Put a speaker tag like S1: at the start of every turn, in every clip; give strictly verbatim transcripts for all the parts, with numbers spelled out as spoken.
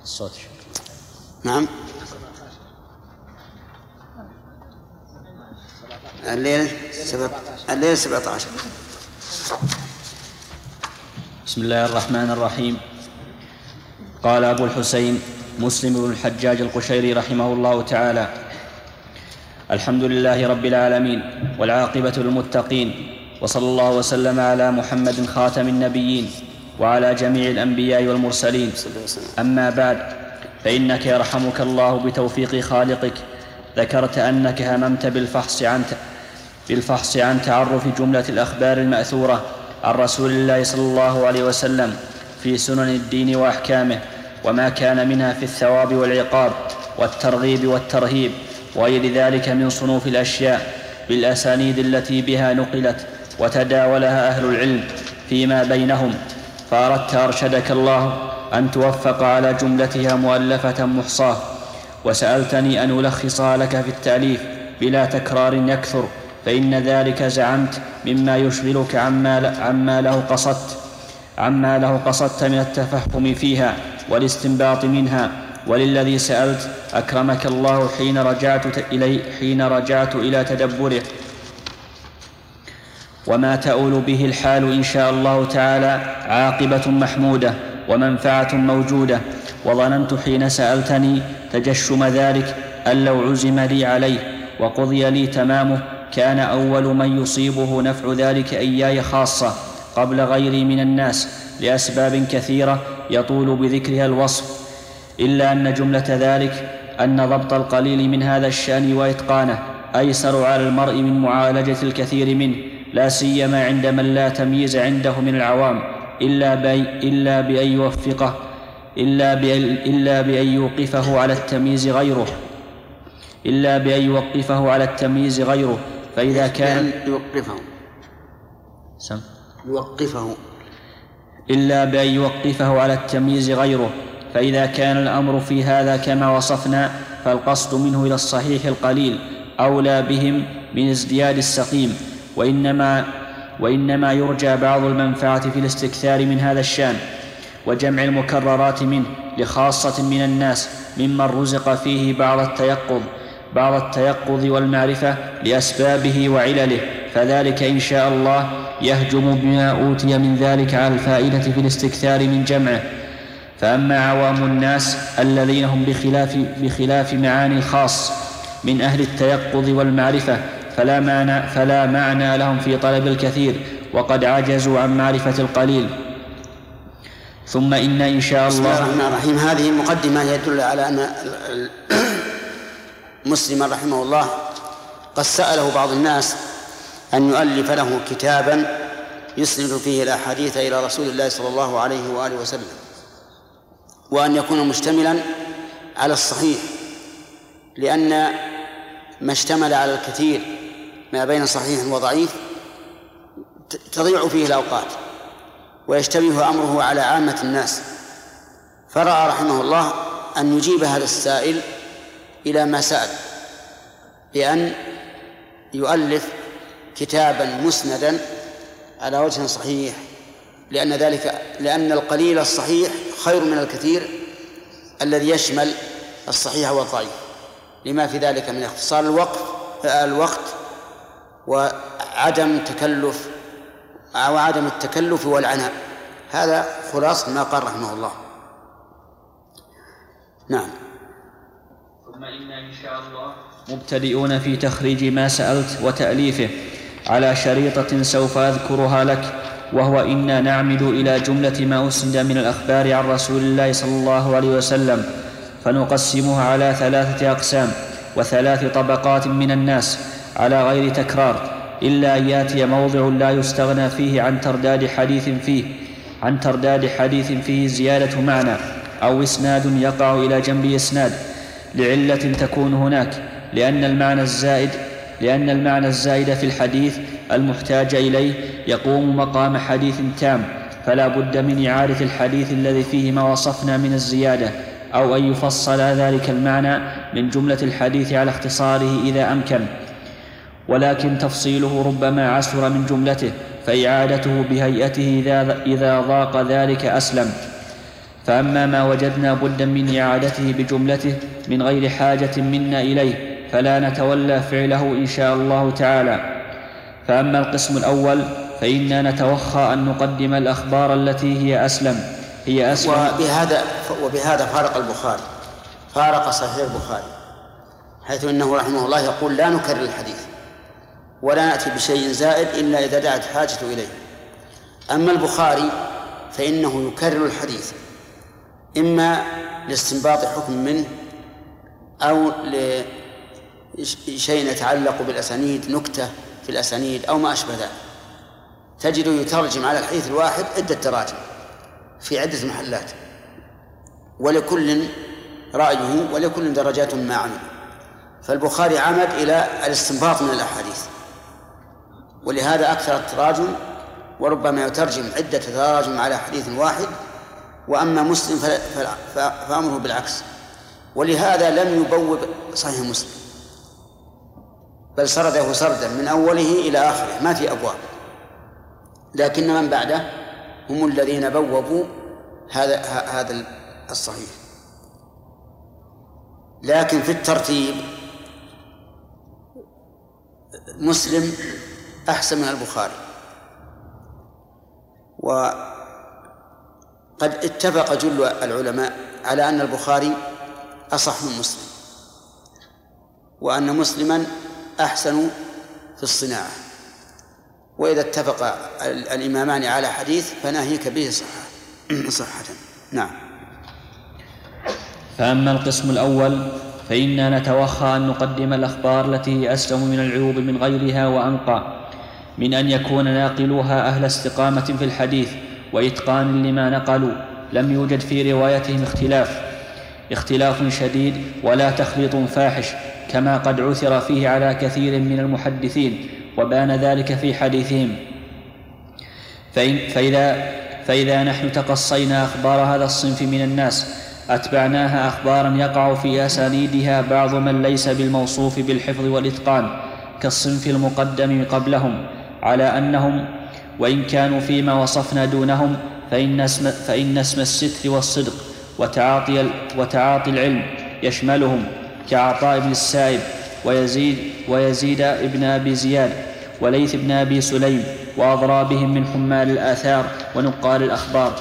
S1: الصوت.
S2: نعم. الليل سبعة الليل سبعة عشر.
S1: بسم الله الرحمن الرحيم. قال أبو الحسين مسلم بن الحجاج القشيري رحمه الله تعالى: الحمد لله رب العالمين والعاقبة للمتقين، وصلى الله وسلم على محمد خاتم النبيين وعلى جميع الأنبياء والمرسلين. أما بعد، فإنك يرحمك الله بتوفيق خالقك ذكرت أنك هممت بالفحص عن بالفحص عن تعرف جملة الأخبار المأثورة عن رسول الله صلى الله عليه وسلم في سنن الدين وأحكامه، وما كان منها في الثواب والعقاب والترغيب والترهيب وغير ذلك من صنوف الأشياء بالأسانيد التي بها نقلت وتداولها أهل العلم فيما بينهم، فأردت أرشدك الله أن توفق على جملتها مؤلفة محصاة، وسألتني أن ألخصها لك في التأليف بلا تكرار يكثر، فإن ذلك زعمت مما يشغلك عما, عما له قصدت عما له قصدت من التفهم فيها والاستنباط منها. وللذي سألت أكرمك الله حين رجعت إلي حين رجعت إلى تدبره وما تؤول به الحال إن شاء الله تعالى عاقبة محمودة ومنفعة موجودة، وظننت حين سألتني تجشم ذلك أن لو عزم لي عليه وقضي لي تمامه كان أول من يصيبه نفع ذلك إياي خاصة قبل غيري من الناس لأسباب كثيرة يطول بذكرها الوصف، إلا أن جملة ذلك أن ضبط القليل من هذا الشأن وإتقانه أيسر على المرء من معالجة الكثير منه، لا سيما عند من لا تمييز عنده من العوام إلا, بي إلا بأن يوفقه إلا بأن, إلا بأن يوقفه على التمييز غيره إلا بأن يوقفه على التمييز غيره فإذا كان
S2: يوقفه
S1: سم
S2: يوقفه
S1: إلا بأن يوقفه على التمييز غيره فإذا كان الأمر في هذا كما وصفنا فالقصد منه إلى الصحيح القليل أولى بهم من ازدياد السقيم، وإنما, وإنما يرجى بعض المنفعة في الاستكثار من هذا الشأن وجمع المكررات منه لخاصة من الناس ممن رزق فيه بعض التيقظ بعض التيقظ والمعرفة لأسبابه وعلله، فذلك إن شاء الله يهجم بما أوتي من ذلك على الفائدة في الاستكثار من جمعه. فأما عوام الناس الذين هم بخلاف, بخلاف معاني الخاص من أهل التيقظ والمعرفة فلا معنى, فلا معنى لهم في طلب الكثير وقد عجزوا عن معرفة القليل. ثم إن إن شاء الله.
S2: بسم الله الرحمن الرحيم. هذه المقدمة يدل على أن مسلم رحمه الله قد سأله بعض الناس أن يؤلف له كتابا يسند فيه الأحاديث إلى رسول الله صلى الله عليه وآله وسلم، وأن يكون مشتملا على الصحيح، لأن ما اشتمل على الكثير ما بين صحيح وضعيف تضيع فيه الأوقات ويشتبه أمره على عامة الناس، فرأى رحمه الله أن يجيب هذا السائل إلى ما سأل بأن يؤلف كتابا مسندا على وجه صحيح، لأن ذلك لأن القليل الصحيح خير من الكثير الذي يشمل الصحيح والضعيف، لما في ذلك من اختصار الوقت الوقت وعدم تكلف أو عدم التكلف والعناء. هذا خلاصة ما قال رحمه الله. نعم.
S1: ثم إن إن شاء الله مبتدئون في تخريج ما سألت وتأليفه على شريطة سوف أذكرها لك، وهو إنا نعمد إلى جملة ما أسند من الأخبار عن رسول الله صلى الله عليه وسلم، فنقسمها على ثلاثة أقسام وثلاث طبقات من الناس على غير تكرار، إلا أن يأتي موضع لا يستغنى فيه عن ترداد حديث فيه عن ترداد حديث فيه زيادة معنى أو إسناد يقع إلى جنب إسناد لعلة تكون هناك، لأن المعنى الزائد لأن المعنى الزائد في الحديث المحتاج إليه يقوم مقام حديث تام، فلا بد من إعادة الحديث الذي فيه ما وصفنا من الزيادة، أو أن يفصل ذلك المعنى من جملة الحديث على اختصاره إذا أمكن، ولكن تفصيله ربما عسر من جملته، فإعادته بهيئته إذا ضاق ذلك أسلم. فأما ما وجدنا بدا من إعادته بجملته من غير حاجة منا إليه فلا نتولى فعله إن شاء الله تعالى. فأما القسم الأول فإنا نتوخى أن نقدم الأخبار التي هي أسلم هي أسلم
S2: وبهذا, وبهذا فارق البخاري، فارق صحيح البخاري، حيث إنه رحمه الله يقول لا نكرر الحديث ولا نأتي بشيء زائد إلا إذا دعت حاجة إليه. أما البخاري فإنه يكرر الحديث إما لاستنباط حكم منه أو لشيء يتعلق بالأسانيد، نكتة في الأسانيد أو ما أشبه ذلك، تجد يترجم على الحديث الواحد عدة تراجم في عدة محلات، ولكل رأيه ولكل درجات ما عمل. فالبخاري عمد إلى الاستنباط من الأحاديث، ولهذا أكثر التراجم، وربما يترجم عدة تراجم على حديث واحد. وأما مسلم فأمره بالعكس، ولهذا لم يبوب صحيح مسلم بل سرده سردا من أوله إلى آخره، ما في أبواب. لكن من بعده هم الذين بوبوا هذا هذا الصحيح. لكن في الترتيب مسلم أحسن من البخاري، وقد اتفق جل العلماء على أن البخاري أصح من مسلم، وأن مسلما أحسن في الصناعة. وإذا اتفق الإمامان على حديث فناهيك به صحة صحة. نعم.
S1: فأما القسم الأول فإنا نتوخى أن نقدم الأخبار التي هي أسلم من العيوب من غيرها وأنقى، من أن يكون ناقلوها أهل استقامة في الحديث وإتقان لما نقلوا، لم يوجد في روايتهم اختلاف اختلاف شديد ولا تخليط فاحش كما قد عثر فيه على كثير من المحدثين، وبان ذلك في حديثهم. فإذا, فإذا نحن تقصينا أخبار هذا الصنف من الناس أتبعناها أخبارا يقع في أسانيدها بعض من ليس بالموصوف بالحفظ والإتقان كالصنف المقدم قبلهم، على أنهم وإن كانوا فيما وصفنا دونهم فإن اسم, فإن اسم الستر والصدق وتعاطي, وتعاطي العلم يشملهم، كعطاء بن السائب ويزيد, ويزيد ابن أبي زياد وليث بن أبي سليم وأضرابهم من حمال الآثار ونقال الأخبار.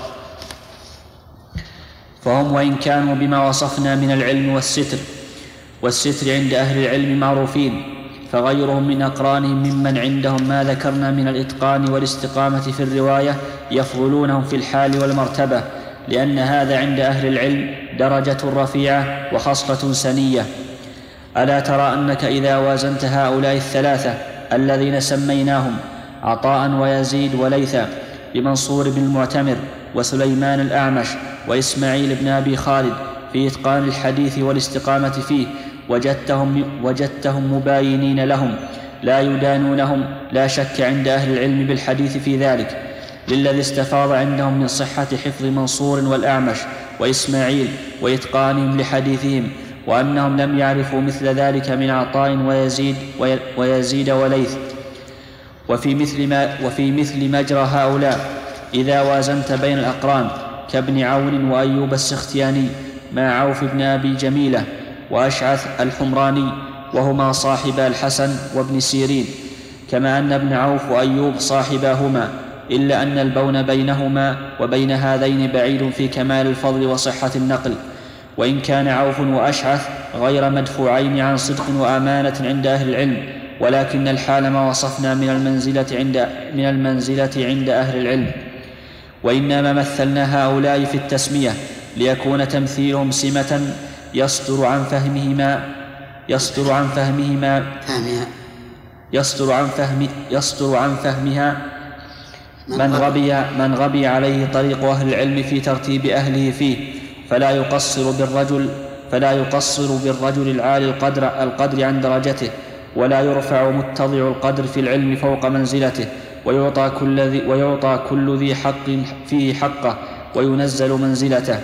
S1: فهم وإن كانوا بما وصفنا من العلم والستر والستر عند أهل العلم معروفين، فغيرهم من أقرانهم ممن عندهم ما ذكرنا من الإتقان والاستقامة في الرواية يفضلونهم في الحال والمرتبة، لأن هذا عند أهل العلم درجة رفيعة وخصلة سنية. ألا ترى أنك إذا وازنت هؤلاء الثلاثة الذين سميناهم عطاء ويزيد وليثا بمنصور بن المعتمر وسليمان الأعمش وإسماعيل بن أبي خالد في إتقان الحديث والاستقامة فيه، وجدتهم, وجدتهم مباينين لهم لا يدانونهم لا شك عند أهل العلم بالحديث في ذلك، للذي استفاض عندهم من صحة حفظ منصور والأعمش وإسماعيل وإتقانهم لحديثهم، وأنهم لم يعرفوا مثل ذلك من عطاء ويزيد, ويزيد وليث. وفي مثل, ما وفي مثل مجرى هؤلاء إذا وازنت بين الأقران كابن عون وأيوب السختياني مع عوف بن أبي جميلة وأشعث الحمراني، وهما صاحبا الحسن وابن سيرين، كما أن ابن عوف وأيوب صاحباهما، إلا أن البون بينهما وبين هذين بعيد في كمال الفضل وصحة النقل، وإن كان عوف وأشعث غير مدفوعين عن صدق وأمانة عند أهل العلم، ولكن الحال ما وصفنا من المنزلة عند, من المنزلة عند أهل العلم. وإنما مثلنا هؤلاء في التسمية ليكون تمثيلهم سمة يصدر عن فهمهما يصدر عن فهمهما يصدر عن فهم يصدر عن فهمها من غبي من غبي عليه طريق أهل العلم في ترتيب أهله فيه، فلا يقصر بالرجل فلا يقصر بالرجل العالي القدر القدر عن درجته، ولا يرفع متضع القدر في العلم فوق منزلته، ويعطى كل ذي, ويعطى كل ذي حق فيه حقه وينزل منزلته.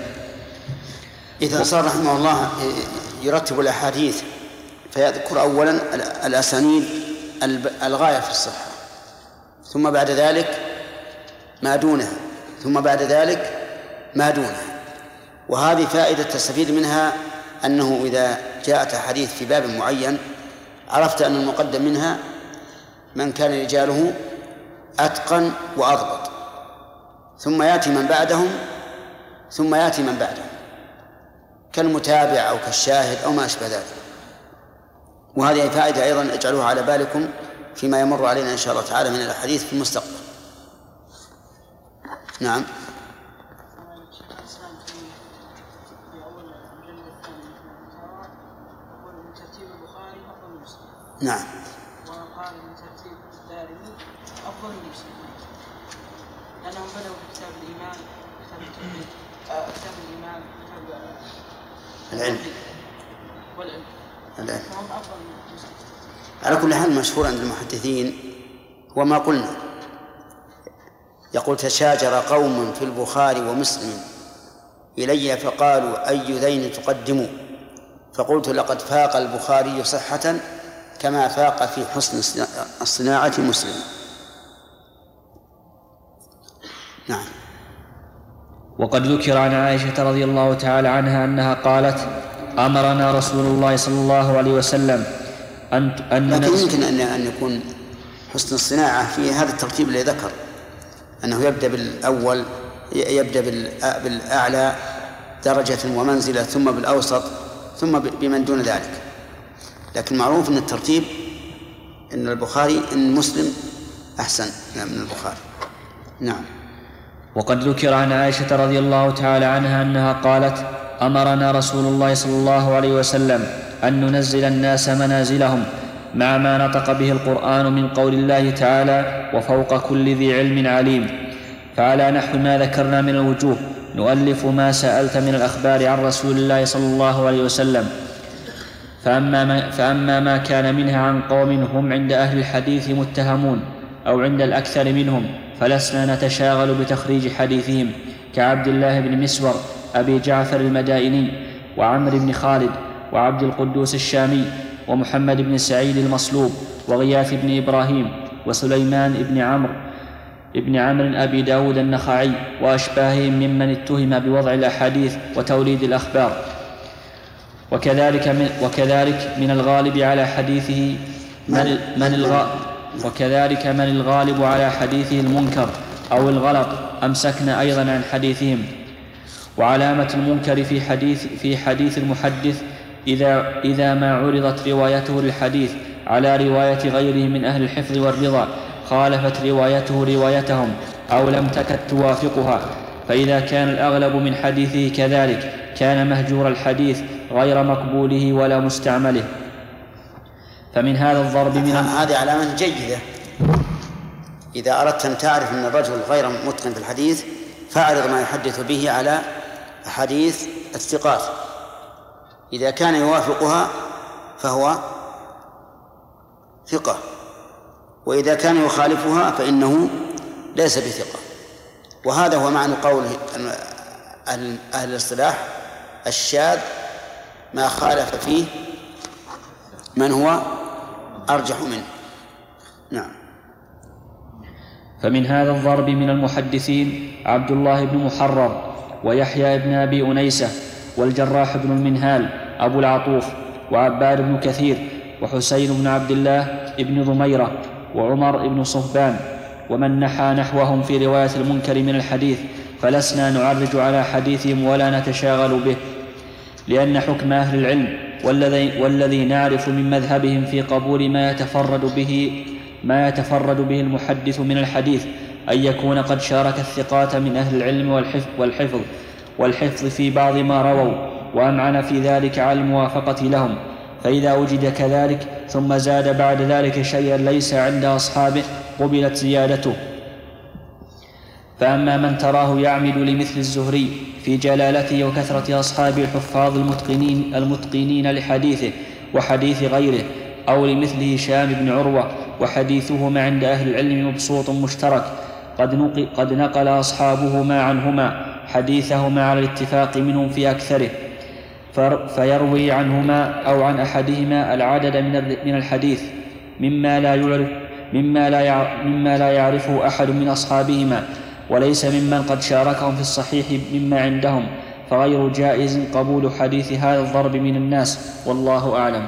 S2: إذا صار رحمه الله يرتب الأحاديث فيذكر أولا الأسانيد الغاية في الصحة، ثم بعد ذلك ما دونها، ثم بعد ذلك ما دونها، وهذه فائدة تستفيد منها أنه إذا جاءت حديث في باب معين عرفت أن المقدم منها من كان رجاله أتقن وأضبط، ثم يأتي من بعدهم ثم يأتي من بعدهم كالمتابع أو كالشاهد أو ما أشبه ذلك. وهذه فائدة أيضا اجعلوها على بالكم فيما يمر علينا إن شاء الله تعالى من الأحاديث في المستقبل. نعم. نعم.
S3: وقال من ترتيب الدارمي أفضل من مسلم، لأنهم بدأوا بكتاب الإيمان كتاب التوحيد كتاب الإيمان كتاب
S2: العلم
S3: والعلم
S2: العلم
S3: فهم أفضل من مسلم.
S2: على كل حال مشهور عند المحدثين وما قلنا، يقول تشاجر قوم في البخاري ومسلم إلي فقالوا أي ذين تقدموا، فقلت لقد فاق البخاري صحة كما فاق في حسن الصناعة مسلم. نعم.
S1: وقد ذكر عن عائشة رضي الله تعالى عنها أنها قالت أمرنا رسول الله صلى الله عليه وسلم أن أن
S2: لكن يمكن أن أن يكون حسن الصناعة في هذا الترتيب الذي ذكر، أنه يبدأ بالأول يبدأ بالأعلى درجة ومنزلة ثم بالأوسط ثم بمن دون ذلك، لكن معروف أن الترتيب أن البخاري أن مسلم أحسن من البخاري. نعم.
S1: وقد ذكر عن عائشة رضي الله تعالى عنها أنها قالت أمرنا رسول الله صلى الله عليه وسلم أن ننزل الناس منازلهم مع ما نطق به القرآن من قول الله تعالى وفوق كل ذي علم عليم، فعلى نحو ما ذكرنا من الوجوه نؤلف ما سألت من الأخبار عن رسول الله صلى الله عليه وسلم. فأما ما, فأما ما كان منها عن قوم هم عند أهل الحديث متهمون أو عند الأكثر منهم فلسنا نتشاغل بتخريج حديثهم كعبد الله بن مسور أبي جعفر المدائني وعمر بن خالد وعبد القدوس الشامي ومحمد بن سعيد المصلوب وغياث بن إبراهيم وسليمان بن عمرو ابن عمرو أبي داود النخعي وأشباههم ممن اتهم بوضع الأحاديث وتوليد الأخبار. وكذلك من, وكذلك من الغالب على حديثه من, من الغ... وكذلك من الغالب على حديثه المنكر أو الغلط أمسكنا أيضا عن حديثهم. وعلامة المنكر في حديث, في حديث المحدث إذا, إذا ما عرضت روايته للحديث على رواية غيره من أهل الحفظ والرضا خالفت روايته روايتهم أو لم تكد توافقها، فإذا كان الأغلب من حديثه كذلك كان مهجور الحديث غير مقبوله ولا مستعمله. فمن هذا الضرب من
S2: هذه علامة جيدة. إذا أردت أن تعرف أن الرجل غير متقن في الحديث فاعرض ما يحدث به على حديث الثقات، إذا كان يوافقها فهو ثقة، وإذا كان يخالفها فإنه ليس بثقة. وهذا هو معنى قول أهل الاصطلاح الشاذ ما خالف فيه من هو أرجح منه. نعم.
S1: فمن هذا الضرب من المحدثين عبد الله بن محرر ويحيى بن أبي أنيسة والجراح بن المنهال أبو العطوف وعباد بن كثير وحسين بن عبد الله بن ضميرة وعمر بن صهبان ومن نحى نحوهم في رواية المنكر من الحديث، فلسنا نعرج على حديثهم ولا نتشاغل به، لأن حكم أهل العلم والذي, والذي نعرف من مذهبهم في قبول ما يتفرد به ما يتفرد به المحدث من الحديث أن يكون قد شارك الثقات من أهل العلم والحفظ والحفظ في بعض ما رووا وأمعن في ذلك على الموافقة لهم، فإذا وجد كذلك ثم زاد بعد ذلك شيئا ليس عند أصحابه قبلت زيادته. فأما من تراه يعمد لمثل الزهري في جلالته وكثرة أصحاب الحفاظ المتقنين, المتقنين لحديثه وحديث غيره، أو لمثل هشام بن عروة وحديثهما عند أهل العلم مبسوط مشترك قد نقل, قد نقل أصحابهما عنهما حديثهما على الاتفاق منهم في أكثره، فيروي عنهما أو عن أحدهما العدد من الحديث مما لا يعرف مما لا مما لا يعرفه أحد من أصحابهما وليس ممن قد شاركهم في الصحيح مما عندهم، فغير جائز قبول حديث هذا الضرب من الناس، والله أعلم.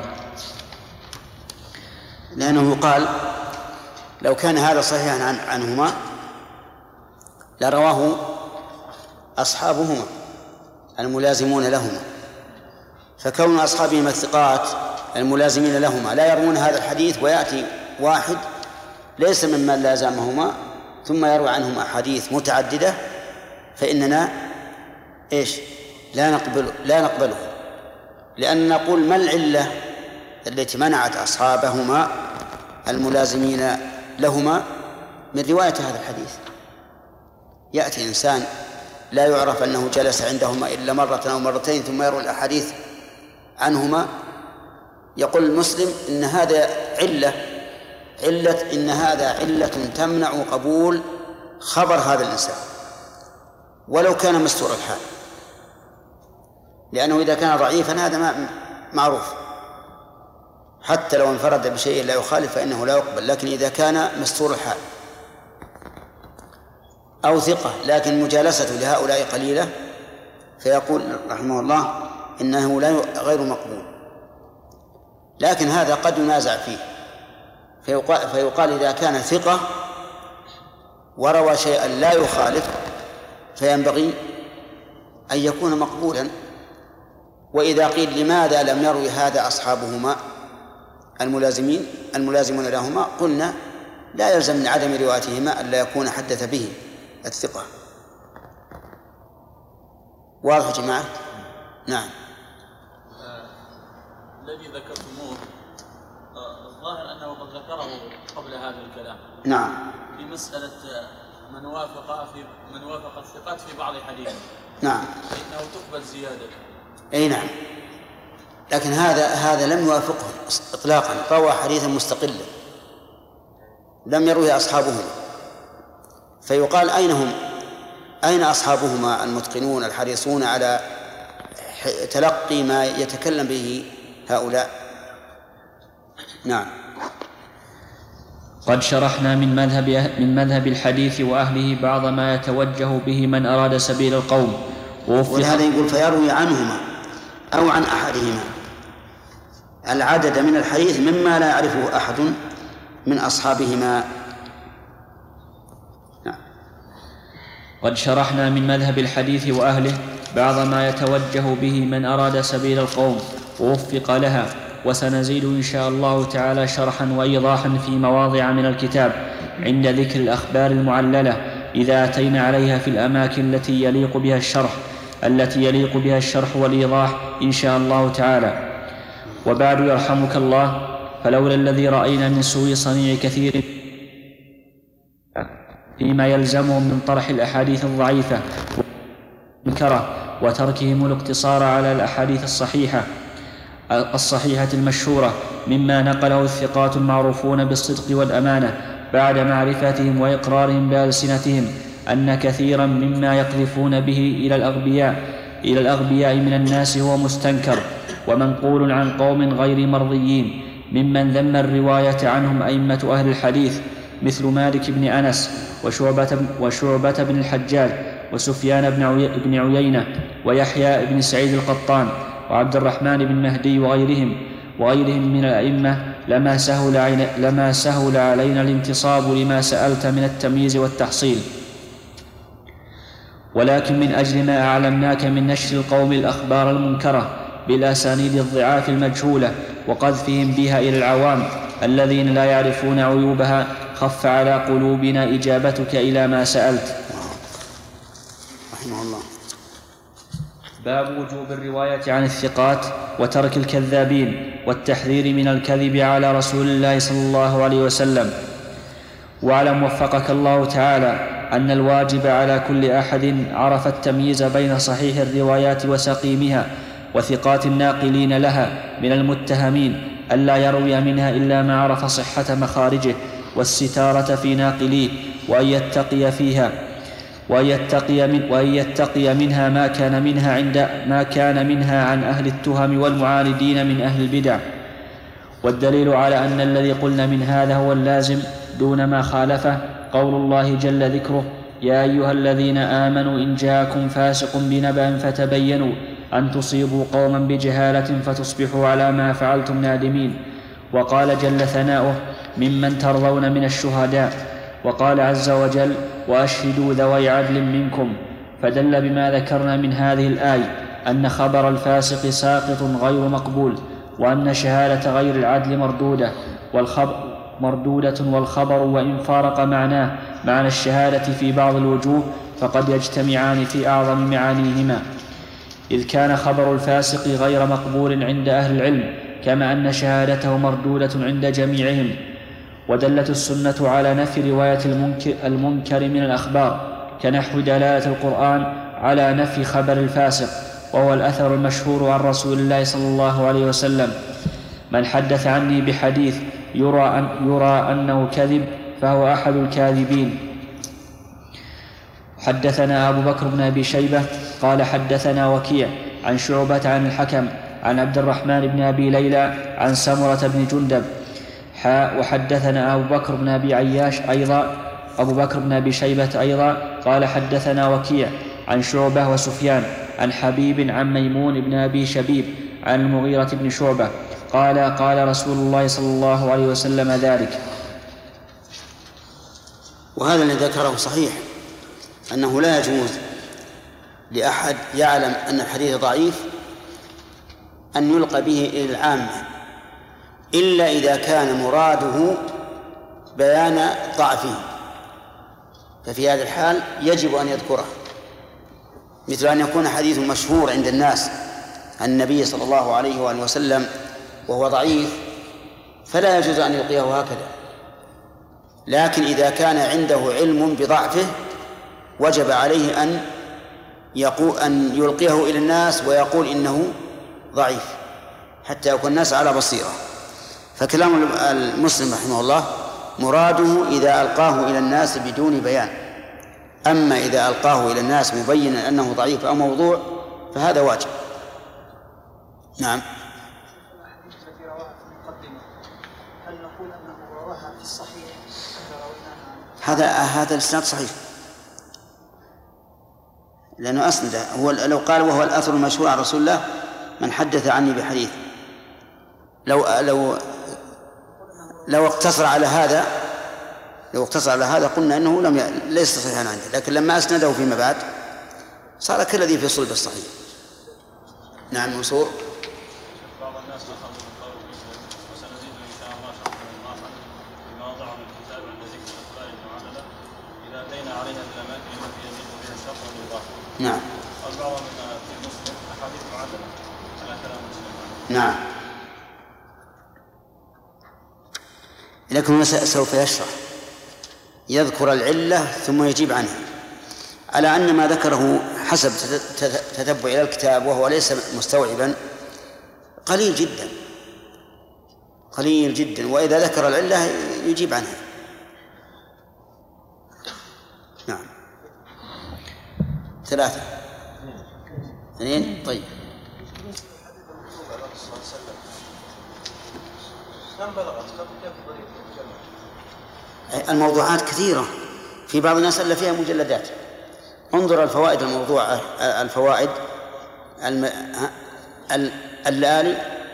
S2: لأنه قال لو كان هذا صحيحا عن عنهما لرواه أصحابهما الملازمون لهما، فكون أصحابهما الثقات الملازمين لهما لا يروون هذا الحديث، ويأتي واحد ليس ممن لازمهما ثم يروي عنهم أحاديث متعددة، فإننا إيش لا نقبل لا نقبله، لأن نقول ما العلة التي منعت أصحابهما الملازمين لهما من رواية هذا الحديث؟ يأتي إنسان لا يعرف أنه جلس عندهما إلا مرة أو مرتين ثم يروي الأحاديث عنهما، يقول المسلم إن هذا علة علة إن هذا علة تمنع قبول خبر هذا الإنسان ولو كان مستور الحال، لأنه إذا كان ضعيفا هذا معروف، حتى لو انفرد بشيء لا يخالف فإنه لا يقبل، لكن إذا كان مستور الحال أو ثقة لكن مجالسته لهؤلاء قليلة فيقول رحمه الله إنه لا غير مقبول. لكن هذا قد ينازع فيه، فيقال, فيقال إذا كان ثقة وروى شيئا لا يخالف فينبغي أن يكون مقبولا. وإذا قيل لماذا لم يروي هذا أصحابهما الملازمين الملازمون لهما، قلنا لا يلزم من عدم روايتهما ألا يكون حدث به الثقة. واضح يا جماعة؟ نعم.
S4: الذي ذكرتموه الظاهر أنه قد ذكره قبل هذا الكلام.
S2: نعم.
S4: في مسألة من وافق في من وافق الثقات في بعض حديثه.
S2: نعم.
S4: فإنه تقبل زيادة.
S2: أي نعم. لكن هذا هذا لم يوافقه إطلاقا، روى حديثا مستقلا لم يروه أصحابهما، فيقال أين هم؟ أين أصحابهما المتقنون الحريصون على تلقي ما يتكلم به هؤلاء؟ نعم.
S1: قد شرحنا من مذهب من مذهب الحديث وأهله بعض ما يتوجه به من أراد سبيل القوم،
S2: ولهذا يقول فيروي عنهما أو عن أحدهما العدد من الحديث مما لا يعرفه أحد من أصحابهما. نعم.
S1: قد شرحنا من مذهب الحديث وأهله بعض ما يتوجه به من أراد سبيل القوم ووفق لها، وسنزيد إن شاء الله تعالى شرحا وإيضاحا في مواضع من الكتاب عند ذكر الأخبار المعللة إذا أتينا عليها في الأماكن التي يليق بها الشرح التي يليق بها الشرح والإيضاح إن شاء الله تعالى. وبعد يرحمك الله، فلولا الذي رأينا من سوء صنيع كثير فيما يلزمهم من طرح الأحاديث الضعيفة والمنكرة وتركهم الاقتصار على الأحاديث الصحيحة الصحيحة المشهورة مما نقله الثقات المعروفون بالصدق والأمانة بعد معرفتهم وإقرارهم بألسنتهم أن كثيرا مما يقذفون به إلى الأغبياء إلى الأغبياء من الناس هو مستنكر ومنقول عن قوم غير مرضيين ممن ذم الرواية عنهم أئمة أهل الحديث مثل مالك بن أنس وشعبة, وشعبة بن الحجاج وسفيان بن عيينة ويحيى بن سعيد القطان وعبد الرحمن بن مهدي وغيرهم وغيرهم من الأئمة لما سهل, لما سهل علينا الانتصاب لما سألت من التمييز والتحصيل. ولكن من أجل ما أعلمناك من نشر القوم الأخبار المنكرة بالأسانيد الضعاف المجهولة وقذفهم بها إلى العوام الذين لا يعرفون عيوبها، خف على قلوبنا إجابتك إلى ما سألت.
S2: رحمه الله.
S1: باب وجوب الرواية عن الثقات وترك الكذابين والتحذير من الكذب على رسول الله صلى الله عليه وسلم. واعلم وفقك الله تعالى أن الواجب على كل أحد عرف التمييز بين صحيح الروايات وسقيمها وثقات الناقلين لها من المتهمين ألا يروي منها إلا ما عرف صحة مخارجه والستارة في ناقليه، وأن يتقي فيها وأن يتقي, من وأن يتقي منها ما كان منها عند ما كان منها عن أهل التهم والمعاندين من أهل البدع. والدليل على أن الذي قلنا من هذا هو اللازم دون ما خالفه قول الله جل ذكره يا أيها الذين آمنوا إن جاءكم فاسق بنبأ فتبينوا أن تصيبوا قوما بجهالة فتصبحوا على ما فعلتم نادمين. وقال جل ثناؤه ممن ترضون من الشهداء. وقال عز وجل وأشهدوا ذوي عدل منكم. فدل بما ذكرنا من هذه الآية أن خبر الفاسق ساقط غير مقبول، وأن شهادة غير العدل مردودة والخبر مردودة والخبر وإن فارق معناه معنى الشهادة في بعض الوجوه فقد يجتمعان في أعظم معانيهما، إذ كان خبر الفاسق غير مقبول عند أهل العلم كما أن شهادته مردودة عند جميعهم. ودلت السنة على نفي رواية المنكر, المنكر من الأخبار كنحو دلالة القرآن على نفي خبر الفاسق، وهو الأثر المشهور عن رسول الله صلى الله عليه وسلم من حدث عني بحديث يرى, أن يرى أنه كذب فهو أحد الكاذبين. حدثنا أبو بكر بن أبي شيبة قال حدثنا وكيع عن شعبة عن الحكم عن عبد الرحمن بن أبي ليلى عن سمرة بن جندب حاء. وحدثنا أبو بكر بن أبي عياش أيضا أبو بكر بن أبي شيبة أيضا قال حدثنا وكيع عن شعبة وسفيان عن حبيب عن ميمون بن أبي شبيب عن المغيرة بن شعبة قال قال رسول الله صلى الله عليه وسلم ذلك.
S2: وهذا الذي ذكره صحيح، أنه لا يجوز لأحد يعلم أن الحديث ضعيف أن يلقى به إلى العامة إلا إذا كان مراده بيان ضعفه، ففي هذا الحال يجب أن يذكره، مثل أن يكون حديث مشهور عند الناس عن النبي صلى الله عليه وآله وسلم وهو ضعيف فلا يجوز أن يلقيه هكذا. لكن إذا كان عنده علم بضعفه وجب عليه أن يقول أن يلقيه إلى الناس ويقول إنه ضعيف حتى يكون الناس على بصيرة. فكلام المسلم رحمه الله مراده إذا ألقاه إلى الناس بدون بيان، أما إذا ألقاه إلى الناس مبينا أنه ضعيف أو موضوع فهذا واجب. نعم. هذا هذا الإسناد صحيح لأنه أسند، هو لو قال وهو الأثر المشهور عن رسول الله من حدث عني بحديث، لو لو لو اقتصر على هذا لو اقتصر على هذا قلنا إنه لم ي... ليس صحيحا عنده، لكن لما أسنده فيما بعد صار كالذي في صلب الصحيح. نعم. منصور.
S4: بعض الناس أخذوا بالقول وسنزيد إن شاء الله شرحا آخر بما وضع من الكتاب عند ذكر أخبار المعاملة إذا أتينا عليها الأماكن التي يزيد بها الشرط والإضافة.
S2: نعم.
S4: البعض من في مسلم أحاديث معادلة على كلام مسلم.
S2: نعم. لكن سوف يشرح يذكر العلة ثم يجيب عنها، على أن ما ذكره حسب تتبع إلى الكتاب وهو ليس مستوعبا قليل جدا قليل جدا وإذا ذكر العلة يجيب عنها. نعم. ثلاثة اثنين. طيب. الموضوعات كثيرة، في بعض الناس ألا فيها مجلدات. انظر الفوائد الموضوعة، الفوائد اللآلي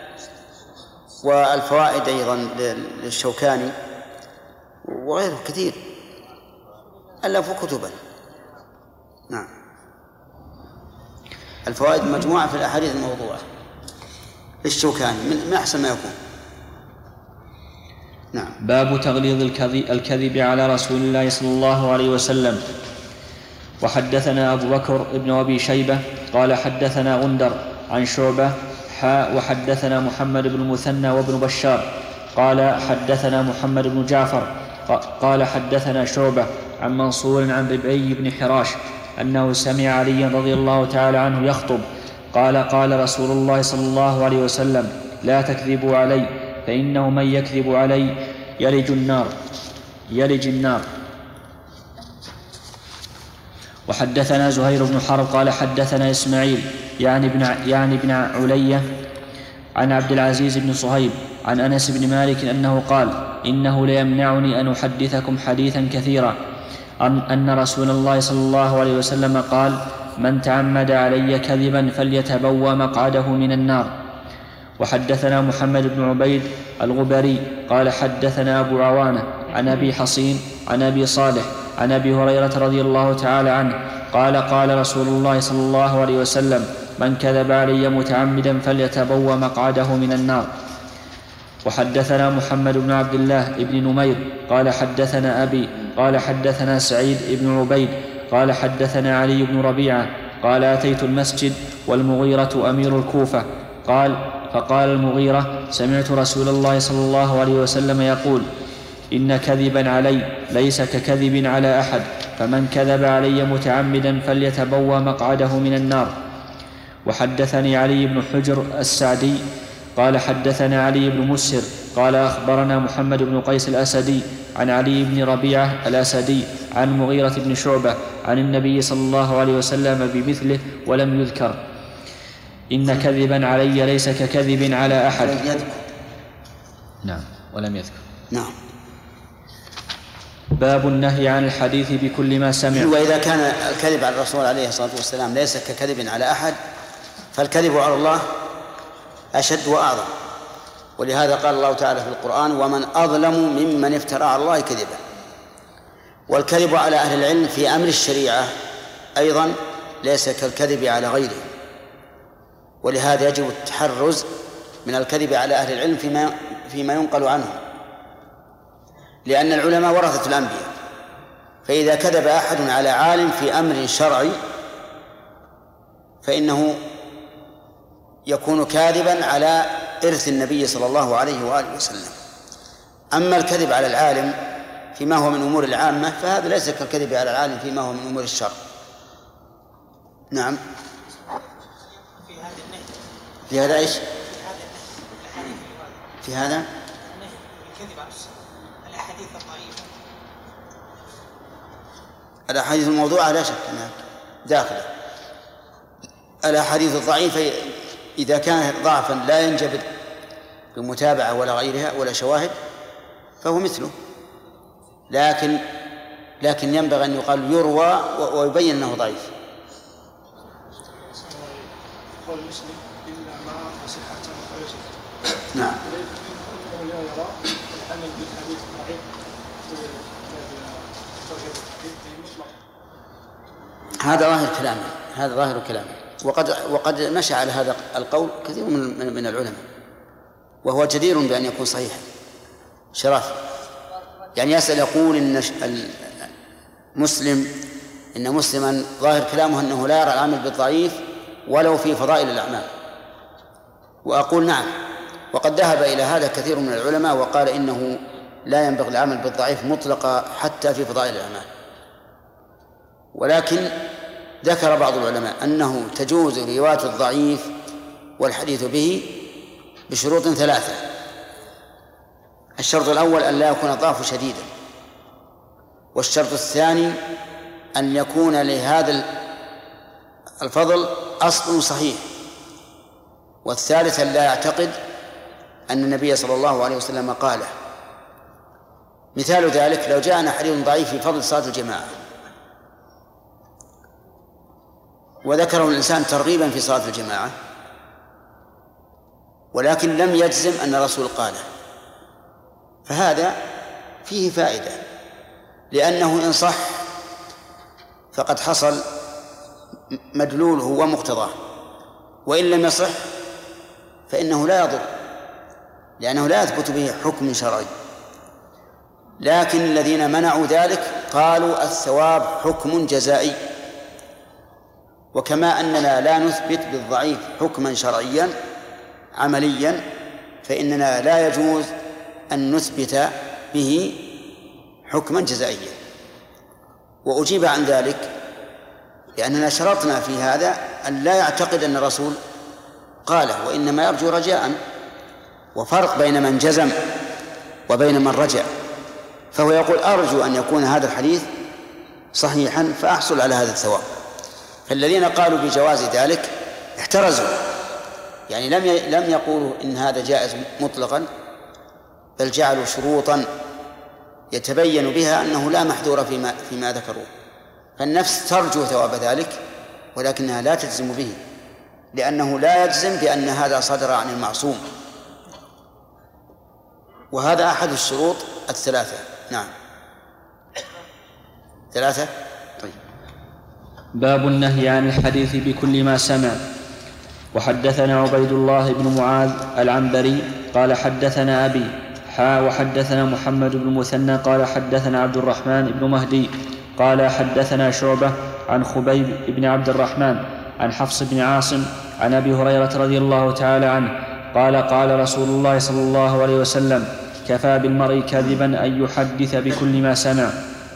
S2: والفوائد أيضا للشوكاني وغيره كثير ألفوا كتبا. نعم. الفوائد مجموعة في الأحاديث الموضوعة للشوكاني من أحسن ما يكون. نعم.
S1: باب تغليظ الكذب على رسول الله صلى الله عليه وسلم. وحدثنا أبو بكر ابن أبي شيبة قال حدثنا غندر عن شعبة حاء. وحدثنا محمد بن المثنى وابن بشار قال حدثنا محمد بن جعفر قال حدثنا شعبة عن منصور عن ربعي بن حراش أنه سمع عليا رضي الله تعالى عنه يخطب قال قال رسول الله صلى الله عليه وسلم لا تكذبوا علي فإنه من يكذب علي يلج النار يلج النار. وحدثنا زهير بن حرب قال حدثنا إسماعيل يعني بن يعني بن علية عن عبد العزيز بن صهيب عن أنس بن مالك أنه قال إنه ليمنعني أن أحدثكم حديثا كثيرا أن, أن رسول الله صلى الله عليه وسلم قال: من تعمد علي كذبا فليتبوأ مقعده من النار. وحدثنا محمد بن عبيد الغبري قال حدثنا أبو عوانة عن أبي حصين عن أبي صالح عن أبي هريرة رضي الله تعالى عنه قال: قال رسول الله صلى الله عليه وسلم: من كذب علي متعمدا فليتبوأ مقعده من النار. وحدثنا محمد بن عبد الله بن نمير قال حدثنا أبي قال حدثنا سعيد بن عبيد قال حدثنا علي بن ربيعة قال: أتيت المسجد والمغيرة أمير الكوفة. قال: فقال المغيرة: سمعت رسول الله صلى الله عليه وسلم يقول: إن كذبا علي ليس ككذب على أحد، فمن كذب علي متعمدا فليتبوأ مقعده من النار. وحدثني علي بن حجر السعدي قال حدثنا علي بن مسهر قال أخبرنا محمد بن قيس الأسدي عن علي بن ربيعة الأسدي عن مغيرة بن شعبة عن النبي صلى الله عليه وسلم بمثله ولم يذكر: إن كذبا علي ليس ككذب على أحد. نعم، ولم يذكر.
S2: نعم.
S1: باب النهي عن الحديث بكل ما سمع.
S2: وإذا كان الكذب على الرسول عليه الصلاة والسلام ليس ككذب على أحد، فالكذب على الله أشد وأعظم. ولهذا قال الله تعالى في القرآن: ومن أظلم ممن افترى على الله كذبا. والكذب على أهل العلم في أمر الشريعة أيضا ليس كالكذب على غيره، ولهذا يجب التحرز من الكذب على أهل العلم فيما, فيما ينقل عنهم، لأن العلماء ورثة الأنبياء، فإذا كذب أحد على عالم في أمر شرعي فإنه يكون كاذبا على إرث النبي صلى الله عليه وآله وسلم. أما الكذب على العالم فيما هو من أمور العامة فهذا ليس كالكذب على العالم فيما هو من أمور الشرع. نعم. في هذا إيش؟ في هذا
S3: الكذب على الأحاديث الضعيفة،
S2: الأحاديث الموضوعة لا شك أنها داخلة. الأحاديث الضعيفة إذا كان ضعفا لا ينجبر بمتابعة ولا غيرها ولا شواهد فهو مثله، لكن لكن ينبغي أن يقال يروى ويبين أنه ضعيف.
S5: قول مسلم إلا ما صحته ولا شك.
S2: نعم.
S5: لا يرى العمل بالحديث الضعيف
S2: هذا ظاهر كلامه هذا ظاهر كلامه وقد وقد مشى على هذا القول كثير من من العلماء، وهو جدير بأن يكون صحيحا شرف. يعني يسأل يقول إن مسلم إن مسلما ظاهر كلامه أنه لا يرى العمل بالضعيف ولو في فضائل الأعمال، وأقول نعم، وقد ذهب إلى هذا كثير من العلماء وقال إنه لا ينبغي العمل بالضعيف مطلقا حتى في فضائل الأعمال. ولكن ذكر بعض العلماء أنه تجوز رواية الضعيف والحديث به بشروط ثلاثة. الشرط الأول أن لا يكون الضعف شديدا، والشرط الثاني أن يكون لهذا الفضل أصل صحيح، والثالث أن لا يعتقد أن النبي صلى الله عليه وسلم قاله. مثال ذلك لو جاءنا حديث ضعيف في فضل صلاة الجماعة وذكره الإنسان ترغيبا في صلاة الجماعة ولكن لم يجزم أن الرسول قاله، فهذا فيه فائدة، لأنه إن صح فقد حصل مدلوله ومقتضاه، وإن لم يصح فإنه لا يضر لأنه لا يثبت به حكم شرعي. لكن الذين منعوا ذلك قالوا الثواب حكم جزائي، وكما أننا لا نثبت بالضعيف حكما شرعيا عمليا فإننا لا يجوز أن نثبت به حكما جزائيا. وأجيب عن ذلك لأننا شرطنا في هذا أن لا يعتقد أن الرسول قاله، وإنما يرجو رجاء، وفرق بين من جزم وبين من رجع. فهو يقول أرجو أن يكون هذا الحديث صحيحا فأحصل على هذا الثواب. فالذين قالوا بجواز ذلك احترزوا، يعني لم لم يقولوا إن هذا جائز مطلقا، بل جعلوا شروطا يتبين بها أنه لا محذور فيما, فيما ذكروه، فالنفس ترجو ثواب ذلك ولكنها لا تجزم به، لأنه لا يجزم بأن هذا صدر عن المعصوم، وهذا أحد الشروط الثلاثة. نعم ثلاثة. طيب.
S1: باب النهي عن الحديث بكل ما سمع. وحدثنا عبيد الله بن معاذ العنبري قال حدثنا أبي حا وحدثنا محمد بن مثنى قال حدثنا عبد الرحمن بن مهدي قال حدثنا شعبة عن خبيب بن عبد الرحمن عن حفص بن عاصم عن أبي هريرة رضي الله تعالى عنه قال قال رسول الله صلى الله عليه وسلم كفى بالمرء كذبا أن يحدث بكل ما سمع.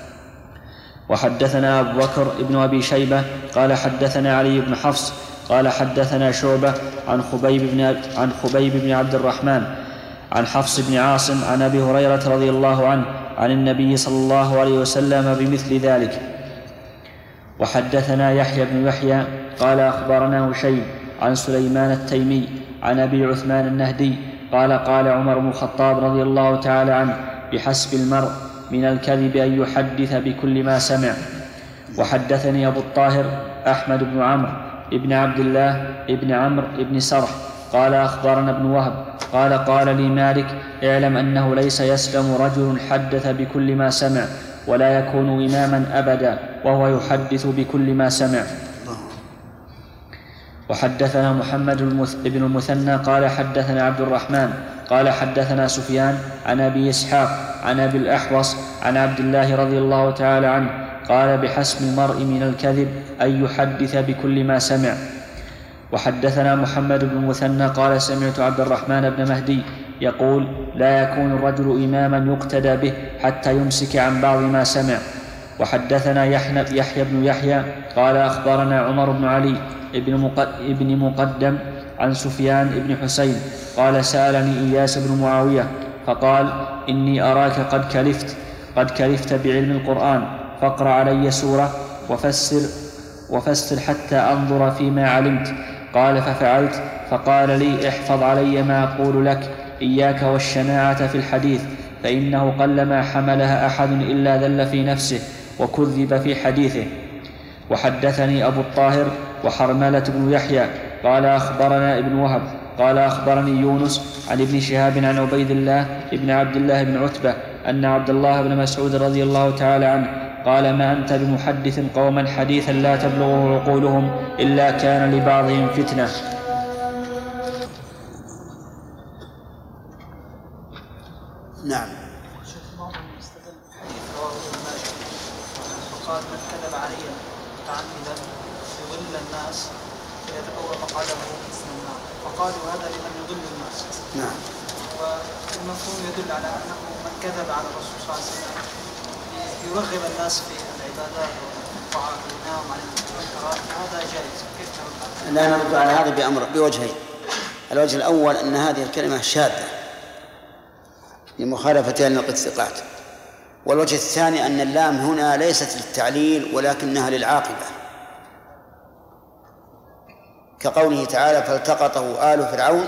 S1: وحدثنا أبو بكر بن أبي شيبة قال حدثنا علي بن حفص قال حدثنا شعبة عن خبيب بن, عن خبيب بن عبد الرحمن عن حفص بن عاصم عن أبي هريرة رضي الله عنه عن النبي صلى الله عليه وسلم بمثل ذلك. وحدثنا يحيى بن يحيى قال أخبرنا هشيم عن سليمان التيمي عن أبي عثمان النهدي قال قال عمر بن الخطاب رضي الله تعالى عنه بحسب المرء من الكذب أن يحدث بكل ما سمع. وحدثني أبو الطاهر أحمد بن عمرو ابن عبد الله ابن عمرو ابن سرح قال أخبرنا ابن وهب قال قال لي مالك اعلم أنه ليس يسلم رجل حدث بكل ما سمع ولا يكون إماما أبدا وهو يحدث بكل ما سمع. وحدثنا محمد بن المثنى قال حدثنا عبد الرحمن قال حدثنا سفيان عن أبي إسحاق عن أبي الأحوص عن عبد الله رضي الله تعالى عنه قال بحسب المرء من الكذب أن يحدث بكل ما سمع. وحدثنا محمد بن المثنى قال سمعت عبد الرحمن بن مهدي يقول لا يكون الرجل إماما يقتدى به حتى يمسك عن بعض ما سمع. وحدثنا يحيى بن يحيى قال أخبرنا عمر بن علي ابن مقدم عن سفيان بن حسين قال سألني إياس بن معاوية فقال إني أراك قد كلفت قد كلفت بعلم القرآن فاقرأ علي سورة وفسر, وفسر حتى أنظر فيما علمت. قال ففعلت فقال لي احفظ علي ما أقول لك إياك والشناعة في الحديث فإنه قلما حملها أحد إلا ذل في نفسه وكذب في حديثه. وحدثني أبو الطاهر وحرملة بن يحيى قال أخبرنا ابن وهب قال أخبرني يونس عن ابن شهاب عن عبيد الله ابن عبد الله بن عتبة أن عبد الله بن مسعود رضي الله تعالى عنه قال ما أنت بمحدث قوما حديثا لا تبلغه عقولهم إلا كان لبعضهم فتنة.
S2: نعم.
S3: وقال من كذب علي متعمدا يضل الناس فيتبوأ مقعده من النار فقالوا هذا لمن يضل الناس.
S2: نعم.
S3: والمفهوم يدل على أنه من كذب على الرسول صلى الله عليه وسلم يرغب الناس في العبادات والطاعات وينهاهم عن المنكرات هذا جائز. كيف ترد؟
S2: لا نرد على هذا بأمر بوجهين. الوجه الأول أن هذه الكلمة شاذة لمخالفتها لنقل الثقات، والوجه الثاني أن اللام هنا ليست للتعليل ولكنها للعاقبة، كقوله تعالى فالتقطه آل فرعون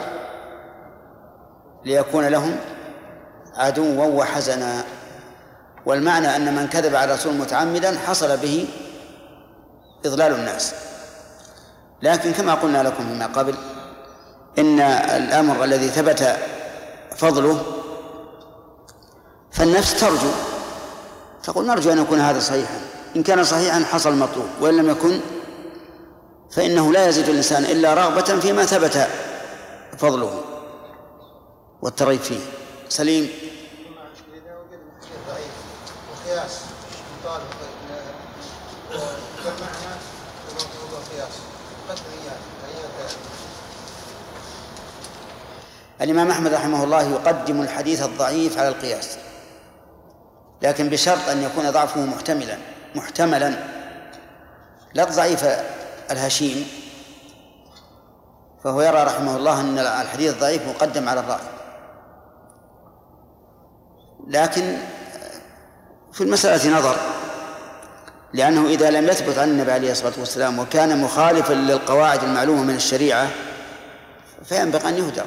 S2: ليكون لهم عدوا وحزنا. والمعنى أن من كذب على الرسول متعمدا حصل به إضلال الناس. لكن كما قلنا لكم فيما قبل إن الأمر الذي ثبت فضله فالنفس ترجو تقول نرجو أن يكون هذا صحيحا، إن كان صحيحا حصل المطلوب، وإن لم يكن فإنه لا يزيد الإنسان إلا رغبة فيما ثبت فضله والترغيب فيه. سليم.
S6: وقياس مطالب والمعنى ومطلوب القياس قدريات.
S2: الإمام أحمد رحمه الله يقدم الحديث الضعيف على القياس، لكن بشرط أن يكون ضعفه محتملا محتملا لا ضعيف الهشيم، فهو يرى رحمه الله أن الحديث الضعيف مقدم على الضعيف. لكن في المسألة نظر، لأنه إذا لم يثبت عن النبي عليه الصلاة والسلام وكان مخالفا للقواعد المعلومة من الشريعة فينبغي أن يهدر.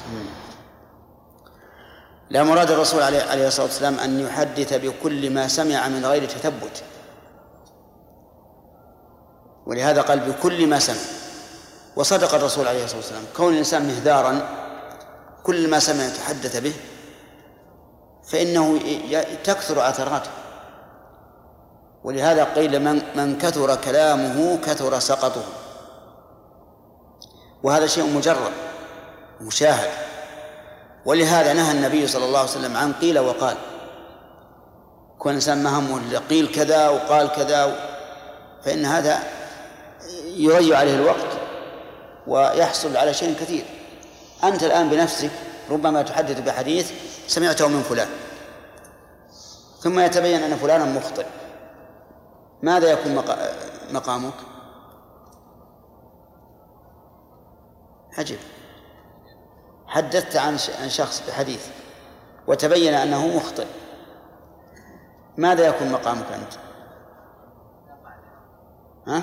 S2: لا، مراد الرسول عليه الصلاة والسلام أن يحدث بكل ما سمع من غير تثبت، ولهذا قال بكل ما سمع. وصدق الرسول عليه الصلاة والسلام، كون الإنسان مهذارا كل ما سمع يتحدث به فإنه تكثر عثراته، ولهذا قيل من, من كثر كلامه كثر سقطه، وهذا شيء مجرد مشاهد. ولهذا نهى النبي صلى الله عليه وسلم عن قيل وقال. كون إنسان مهمه قيل كذا وقال كذا، فإن هذا يضيع عليه الوقت ويحصل على شيء كثير. أنت الآن بنفسك ربما تحدث بحديث سمعته من فلان ثم يتبين أن فلانا مخطئ، ماذا يكون مقامك؟ عجب، حدثت عن شخص بحديث وتبين أنه مخطئ، ماذا يكون مقامك أنت؟ ها؟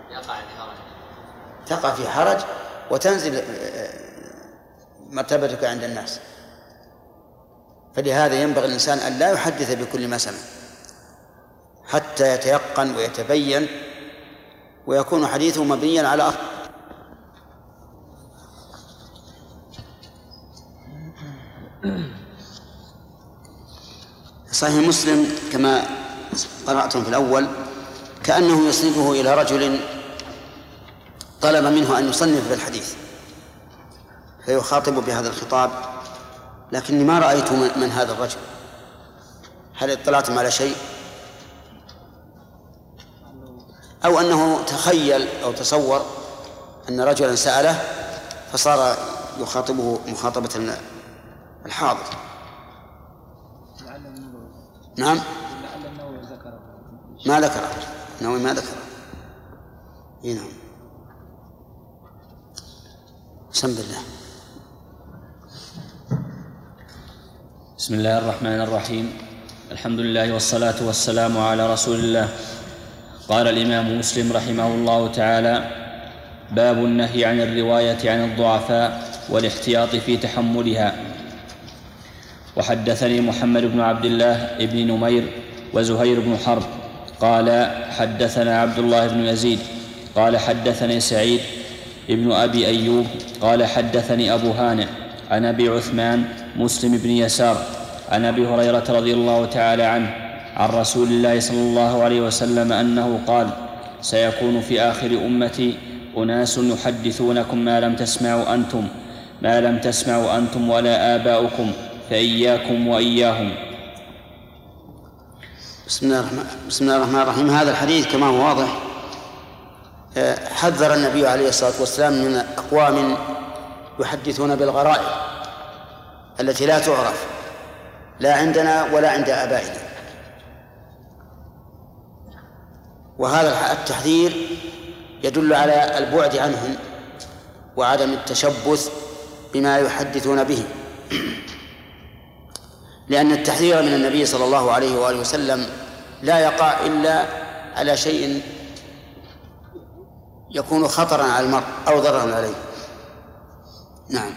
S2: تقع في حرج وتنزل مرتبتك عند الناس. فلهذا ينبغي الإنسان أن لا يحدث بكل ما سمع حتى يتيقن ويتبين ويكون حديثه مبنيا على أصل. صحيح مسلم كما قرأتم في الأول كأنه يسنده إلى رجل طلب منه أن يصنف في الحديث فيخاطب بهذا الخطاب، لكني ما رأيت من هذا الرجل. هل اطلعتم على شيء؟ أو أنه تخيل أو تصور أن رجلا سأله فصار يخاطبه مخاطبة الحاضر؟ نعم، ما ذكره نووي ما ذكره نعم. بسم الله.
S1: بسم الله الرحمن الرحيم. الحمد لله والصلاة والسلام على رسول الله. قال الإمام مسلم رحمه الله تعالى: باب النهي عن الرواية عن الضعفاء والاحتياط في تحملها. وحدثني محمد بن عبد الله بن نمير وزهير بن حرب قال حدثنا عبد الله بن يزيد قال حدثني سعيد ابن أبي أيوب قال حدثني أبو هانئ عن أبي عثمان مسلم بن يسار عن أبي هريرة رضي الله تعالى عنه عن رسول الله صلى الله عليه وسلم أنه قال: سيكون في آخر أمتي أناس يحدثونكم ما لم تسمعوا أنتم ما لم تسمعوا أنتم ولا آباؤكم فإياكم وإياهم.
S2: بسم الله الرحمن, بسم الله الرحمن الرحيم. هذا الحديث كما هو واضح حذر النبي عليه الصلاة والسلام من أقوام يحدثون بالغرائب التي لا تعرف لا عندنا ولا عند آبائنا، وهذا التحذير يدل على البعد عنهم وعدم التشبث بما يحدثون به، لأن التحذير من النبي صلى الله عليه وآله وسلم لا يقع إلا على شيء يكون خطرا على المرء أو ضررا عليه. نعم.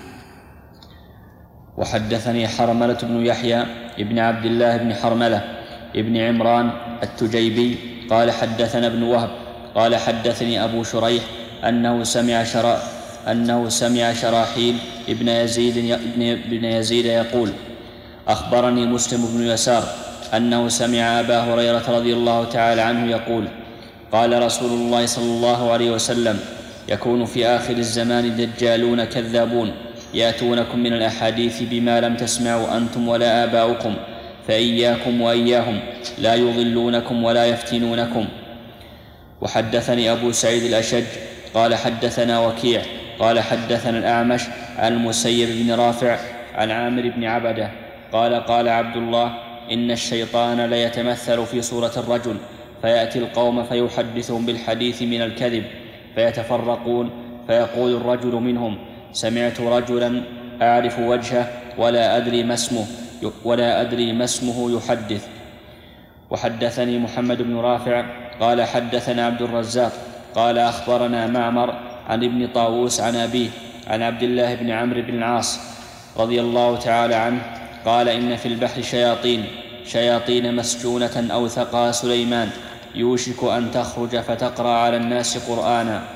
S1: وحدثني حرملة بن يحيى ابن عبد الله بن حرملة ابن عمران التجيبي قال حدثنا ابن وهب قال حدثني أبو شريح أنه سمع شرا أنه سمع شراحيل ابن يزيد ابن يزيد يقول: أخبرني مسلم بن يسار أنه سمع أبا هريرة رضي الله تعالى عنه يقول: قال رسول الله صلى الله عليه وسلم: يكون في آخر الزمان دجالون كذابون يأتونكم من الأحاديث بما لم تسمعوا أنتم ولا آباؤكم فإياكم وإياهم لا يضلونكم ولا يفتنونكم. وحدثني أبو سعيد الأشج قال حدثنا وكيع قال حدثنا الأعمش عن المسيب بن رافع عن عامر بن عبده قال: قال عبد الله: إن الشيطان ليتمثل في صورة الرجل فيأتي القوم فيحدثهم بالحديث من الكذب فيتفرقون فيقول الرجل منهم: سمعت رجلا أعرف وجهه ولا أدري ما اسمه ولا أدري ما اسمه يحدث. وحدثني محمد بن رافع قال حدثنا عبد الرزاق قال أخبرنا معمر عن ابن طاووس عن أبيه عن عبد الله بن عمرو بن العاص رضي الله تعالى عنه قال إن في البحر شياطين شياطين مسجونة أوثقها سليمان يوشك أن تخرج فتقرأ على الناس قرآنا.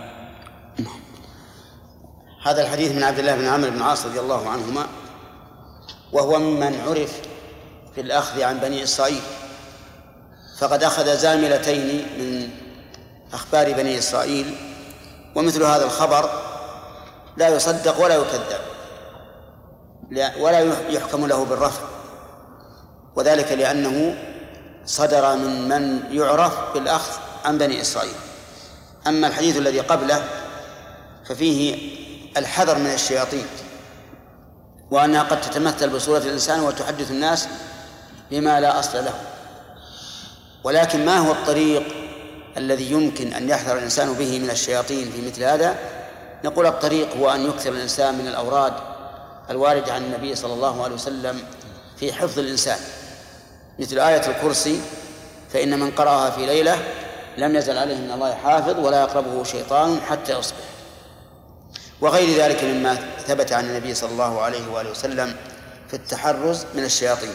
S2: هذا الحديث من عبد الله بن عمرو بن العاص رضي الله عنهما، وهو ممن عرف في الأخذ عن بني إسرائيل، فقد أخذ زاملتين من أخبار بني إسرائيل، ومثل هذا الخبر لا يصدق ولا يكذب ولا يحكم له بالرفع، وذلك لأنه صدر من من يعرف بالأخذ عن بني إسرائيل. أما الحديث الذي قبله ففيه الحذر من الشياطين، وأنها قد تتمثل بصورة الإنسان وتحدث الناس بما لا أصل له. ولكن ما هو الطريق الذي يمكن أن يحذر الإنسان به من الشياطين في مثل هذا؟ نقول الطريق هو أن يكثر الإنسان من الأوراد الواردة عن النبي صلى الله عليه وسلم في حفظ الإنسان، مثل آية الكرسي، فإن من قرأها في ليلة لم يزل عليه من الله حافظ ولا يقربه شيطان حتى يصبح، وغير ذلك مما ثبت عن النبي صلى الله عليه وآله وسلم في التحرز من الشياطين.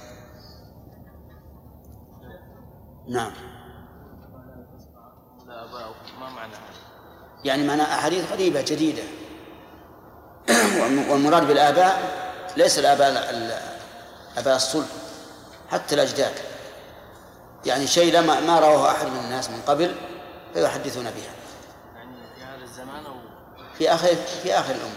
S2: نعم. يعني معنى أحاديث غريبة جديدة، والمراد بالآباء ليس الآباء آباء الصلب، حتى الأجداد، يعني شيء لما ما رواه أحد من الناس من قبل فيحدثون بها.
S7: يعني في هذا الزمان أو
S2: في آخر في آخر الأمة.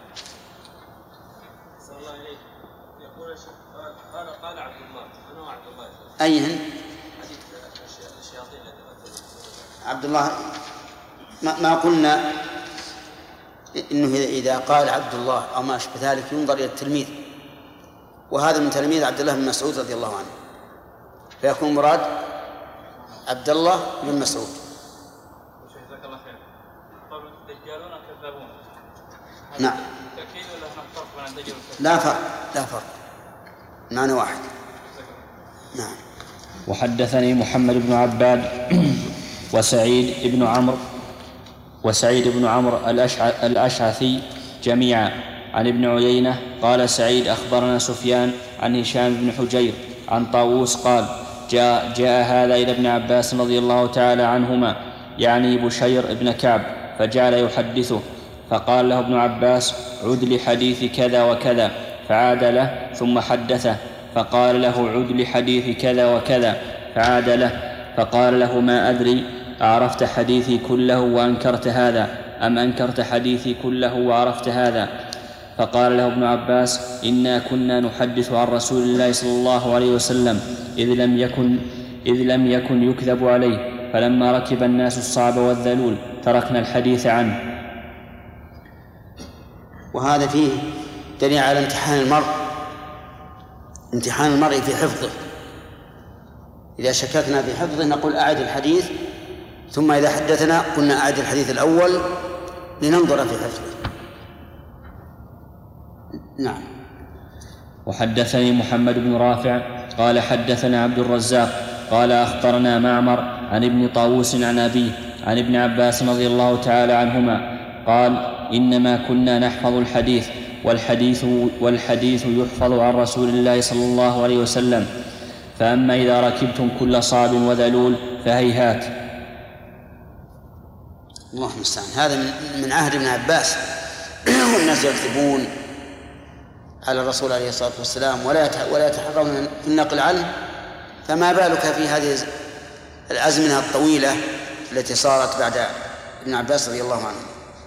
S7: صلى الله عليه يقول قال قال عبد الله أنا وعبد الله
S2: أيهن؟
S7: حديث الشياطين التي
S2: عبد الله ما, ما قلنا إنه إذا قال عبد الله أو ما أشبه ذلك ينظر إلى التلميذ، وهذا من تلميذ عبد الله بن مسعود رضي الله عنه، فيكون مراد عبد الله بن مسعود.
S7: جزاك الله خير. طيب الدجالون كذابون.
S2: نعم.
S7: تأكيد ولا هناك فرق بين الدجال والكذاب؟
S2: لا فرق لا فرق معنى واحد. نعم.
S1: وحدثني محمد بن عباد وسعيد بن عمرو وسعيد بن عمرو الأشعثي جميعا عن ابن عيينة قال سعيد أخبرنا سفيان عن هشام بن حجير عن طاووس قال جاء, جاء هذا إلى ابن عباس رضي الله تعالى عنهما يعني بشير بن كعب فجعل يحدثه، فقال له ابن عباس عد لحديث كذا وكذا، فعاد له ثم حدثه، فقال له عد لحديث كذا وكذا، فعاد له، فقال له ما أدري أعرفت حديثي كله وأنكرت هذا أم أنكرت حديثي كله وعرفت هذا؟ فقال له ابن عباس إنا كنا نحدث عن رسول الله صلى الله عليه وسلم إذ لم يكن, إذ لم يكن يكذب عليه، فلما ركب الناس الصعب والذلول تركنا الحديث عنه.
S2: وهذا فيه دليل على امتحان المرء امتحان المرء في حفظه. إذا شككنا في حفظه نقول أعد الحديث، ثم إذا حدثنا قلنا أعد الحديث الأول لننظر في حفظه. نعم.
S1: وحدثني محمد بن رافع قال حدثنا عبد الرزاق قال أخبرنا معمر عن ابن طاووس عن أبيه عن ابن عباس رضي الله تعالى عنهما قال إنما كنا نحفظ الحديث والحديث, والحديث يحفظ عن رسول الله صلى الله عليه وسلم، فأما إذا ركبتم كل صعب وذلول فهيهات.
S2: الله المستعان. هذا من عهد ابن عباس والناس يكذبون على الرسول عليه الصلاة والسلام ولا ولا يتحرون في النقل عنه، فما بالك في هذه الأزمنة الطويلة التي صارت بعد ابن عباس رضي الله عنه.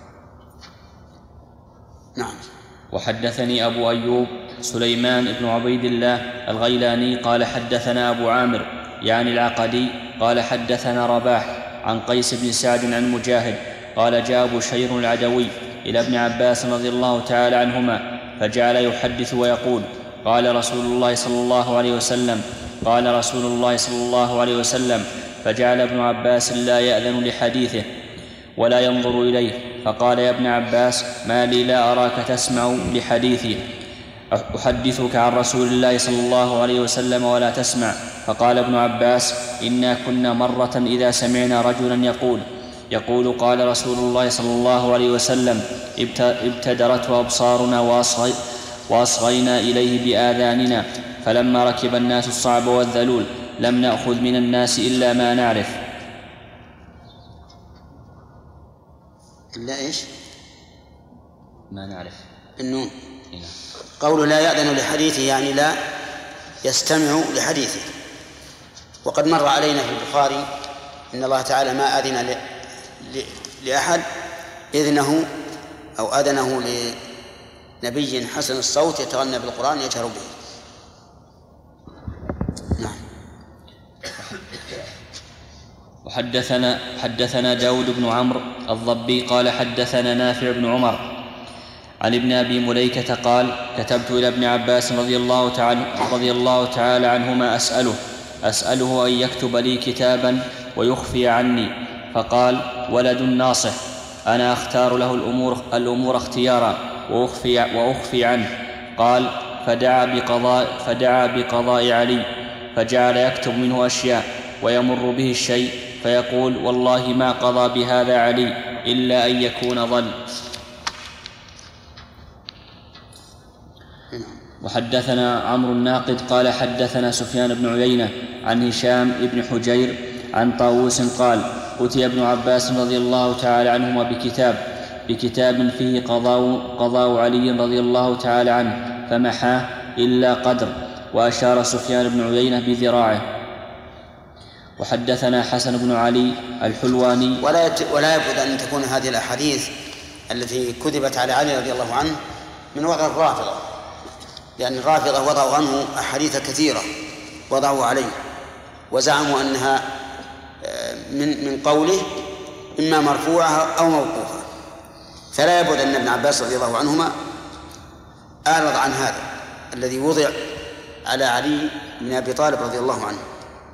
S2: نعم.
S1: وحدثني أبو أيوب سليمان بن عبيد الله الغيلاني قال حدثنا أبو عامر يعني العقدي قال حدثنا رباح عن قيس بن سعد عن مجاهد قال جاء بشير العدوي إلى ابن عباس رضي الله تعالى عنهما فجعل يحدث ويقول قال رسول الله صلى الله عليه وسلم قال رسول الله صلى الله عليه وسلم، فجعل ابن عباس لا يأذن لحديثه ولا ينظر إليه، فقال يا ابن عباس ما لي لا أراك تسمع لحديثي، أحدثك عن رسول الله صلى الله عليه وسلم ولا تسمع؟ فقال ابن عباس إنا كنا مرة إذا سمعنا رجلا يقول يقول قال رسول الله صلى الله عليه وسلم ابتدرته أبصارنا وأصغينا إليه بآذاننا، فلما ركب الناس الصعب والذلول لم نأخذ من الناس إلا ما نعرف.
S2: إلا إيش؟
S1: ما نعرف
S2: النون.
S1: إيه.
S2: قول لا يأذن لحديثه يعني لا يستمع لحديثه. وقد مر علينا في البخاري إن الله تعالى ما أذن ل... ل... لأحد إذنه أو أذنه لنبي حسن الصوت يتغنى بالقرآن يجهر به. نعم.
S1: وحدثنا حدثنا داود بن عمرو الضبي قال حدثنا نافع بن عمر عن ابن أبي مليكة قال كتبت إلى ابن عباس رضي الله تعالى, رضي الله تعالى عنهما أسأله أسأله أن يكتب لي كتابا ويخفي عني، فقال ولد ناصح أنا أختار له الأمور, الأمور اختيارا وأخفي, وأخفي عنه. قال فدعا بقضاء, فدعا بقضاء علي فجعل يكتب منه أشياء ويمر به الشيء فيقول والله ما قضى بهذا علي إلا أن يكون ضل. وحدثنا عمرو الناقد قال حدثنا سفيان بن عيينة عن هشام بن حجير عن طاووس قال أتي ابن عباس رضي الله تعالى عنهما بكتاب بكتاب فيه قضاء, قضاء علي رضي الله تعالى عنه فمحاه إلا قدر، وأشار سفيان بن عيينة بذراعه. وحدثنا حسن بن علي الحلواني
S2: ولا ولا يبعد أن تكون هذه الأحاديث التي كذبت على علي رضي الله عنه من وضع الرافضة، لأن الرافضة وضعوا عنه أحاديث كثيرة وضعوا عليه وزعموا أنها من من قوله إما مرفوعة أو موقوفة، فلا يبعد أن ابن عباس رضي الله عنهما أعرض عن هذا الذي وضع على علي بن أبي طالب رضي الله عنه.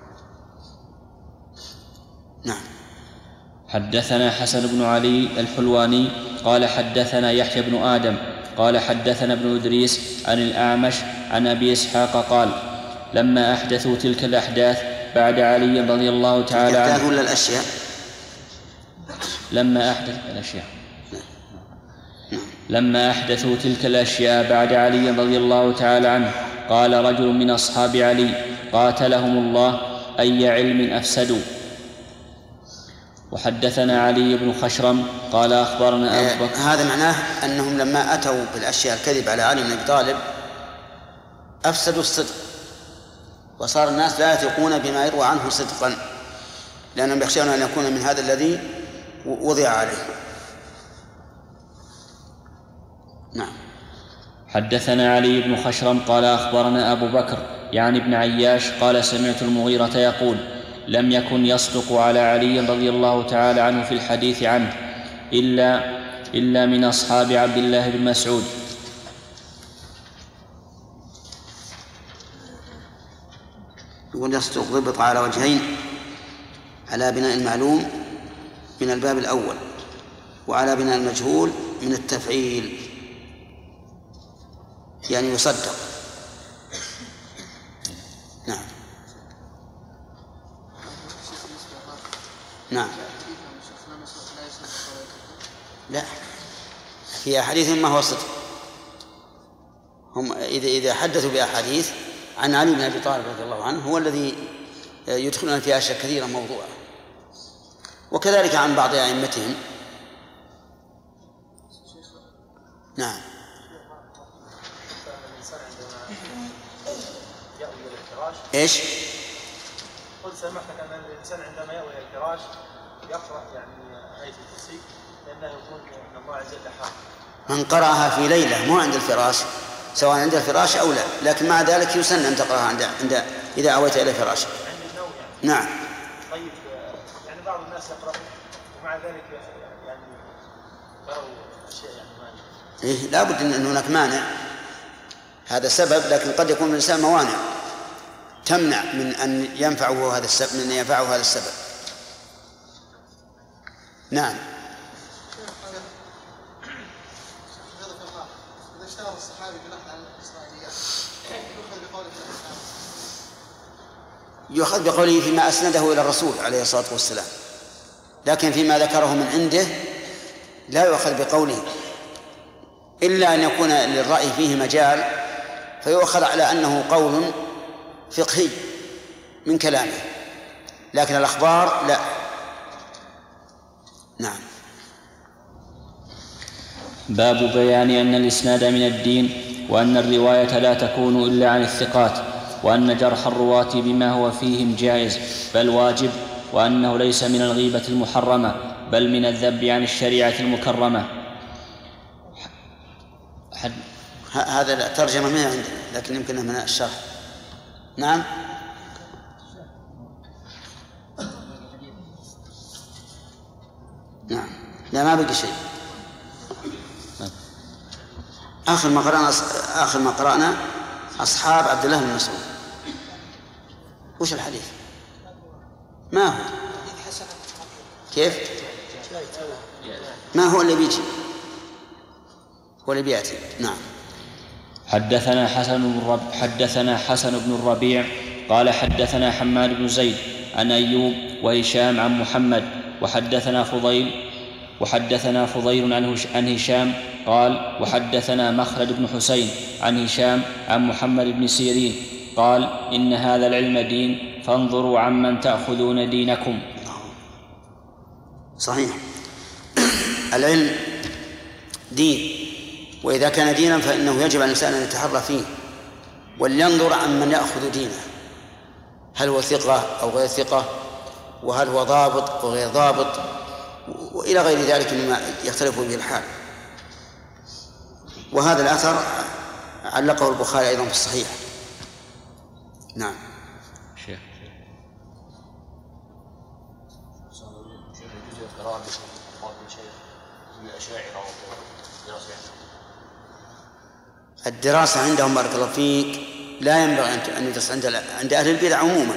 S2: نعم.
S1: حدثنا حسن بن علي الحلواني قال حدثنا يحيى بن آدم قال حدثنا ابن إدريس عن الأعمش عن أبي إسحاق قال لما أحدثوا تلك الأحداث بعد علي رضي الله تعالى عنه
S2: ولا الأشياء
S1: لما أحدث الأشياء لما أحدثوا تلك الأشياء بعد علي رضي الله تعالى عنه قال رجل من أصحاب علي قاتلهم الله أي علم أفسدوا. وحدثنا علي بن خشرم قال أخبرنا أبو بكر.
S2: هذا معناه أنهم لما أتوا بالأشياء الكذب على علي بن أبي طالب أفسدوا الصدق، وصار الناس لا يثقون بما يروى عنه صدقا، لأنهم يخشون أن يكون من هذا الذي وضع عليه. نعم.
S1: حدثنا علي بن خشرم قال أخبرنا أبو بكر يعني ابن عياش قال سمعت المغيرة يقول لم يكن يصدق على علي رضي الله تعالى عنه في الحديث عنه إلا, إلا من أصحاب عبد الله بن مسعود.
S2: يقول يصدق ضبط على وجهين: على بناء المعلوم من الباب الأول، وعلى بناء المجهول من التفعيل، يعني يصدق. نعم. نعم. لا، في أحاديث ما هو صدق. هم إذا إذا حدثوا بأحاديث عن علي بن أبي طالب رضي الله عنه هو الذي يدخلون في أشياء كثيرة موضوعة، وكذلك عن بعض أئمتهم. نعم. ايش؟
S8: قلت سمحتك ان الانسان عندما يأوي الى الفراش يقرأ يعني آية الكرسي لأنه يكون ان الله عز وجل حاضر.
S2: من قرأها في ليلة مو عند الفراش، سواء عند الفراش أو لا، لكن مع ذلك يسن أن تقرأها عند عند إذا أويت إلى فراشك.
S8: عند النوم يعني.
S2: نعم.
S8: طيب يعني بعض الناس يقرأ ومع ذلك يعني يروا أشياء يعني مانع.
S2: إيه، لا بد أن هناك مانع، هذا سبب، لكن قد يكون الإنسان موانع تمنع من أن ينفعه هذا السبب من أن ينفعه هذا السبب. نعم.
S6: إذا اشتغل الصحابي بنحو عن الإسرائيليات يؤخذ بقوله
S2: يؤخذ بقوله فيما أسنده إلى الرسول عليه الصلاة والسلام، لكن فيما ذكره من عنده لا يؤخذ بقوله، إلا أن يكون للرأي فيه مجال فيؤخذ على أنه قول فقهي من كلامه، لكن الأخبار لا. نعم.
S1: باب بيان أن الإسناد من الدين، وأن الرواية لا تكون إلا عن الثقات، وأن جرح الرواة بما هو فيهم جائز بل واجب، وأنه ليس من الغيبة المحرمة بل من الذب عن الشريعة المكرمة.
S2: حد... هذا ترجمة ما عندنا، لكن يمكن من الشرح. نعم. نعم. لا ما بقي شيء. آخر ما قرأنا آخر ما قرأنا أصحاب عبد الله بن مسعود. وش الحديث؟ ما هو؟ كيف؟ ما هو اللي بيجي؟ هو اللي بيأتي. نعم.
S1: حدثنا حسن بن رب حدثنا حسن بن الربيع قال حدثنا حماد بن زيد عن أيوب وهشام عن محمد وحدثنا فضيل وحدثنا فضيل عن هشام قال وحدثنا مخلد بن حسين عن هشام عن محمد بن سيرين قال إن هذا العلم دين فانظروا عمن تأخذون دينكم.
S2: صحيح. العلم دين، وإذا كان دينا فإنه يجب على الإنسان أن يتحرى فيه ولينظر عمن يأخذ دينه، هل هو ثقة أو غير ثقة، وهل هو ضابط أو غير ضابط، وإلى غير ذلك مما يختلف به الحال. وهذا الأثر علقه البخاري أيضا في الصحيح. نعم.
S1: شيخ
S2: الدراسة عندهم بارك الله فيك لا ينبغي أن يدرس عند عند أهل البدع عموما،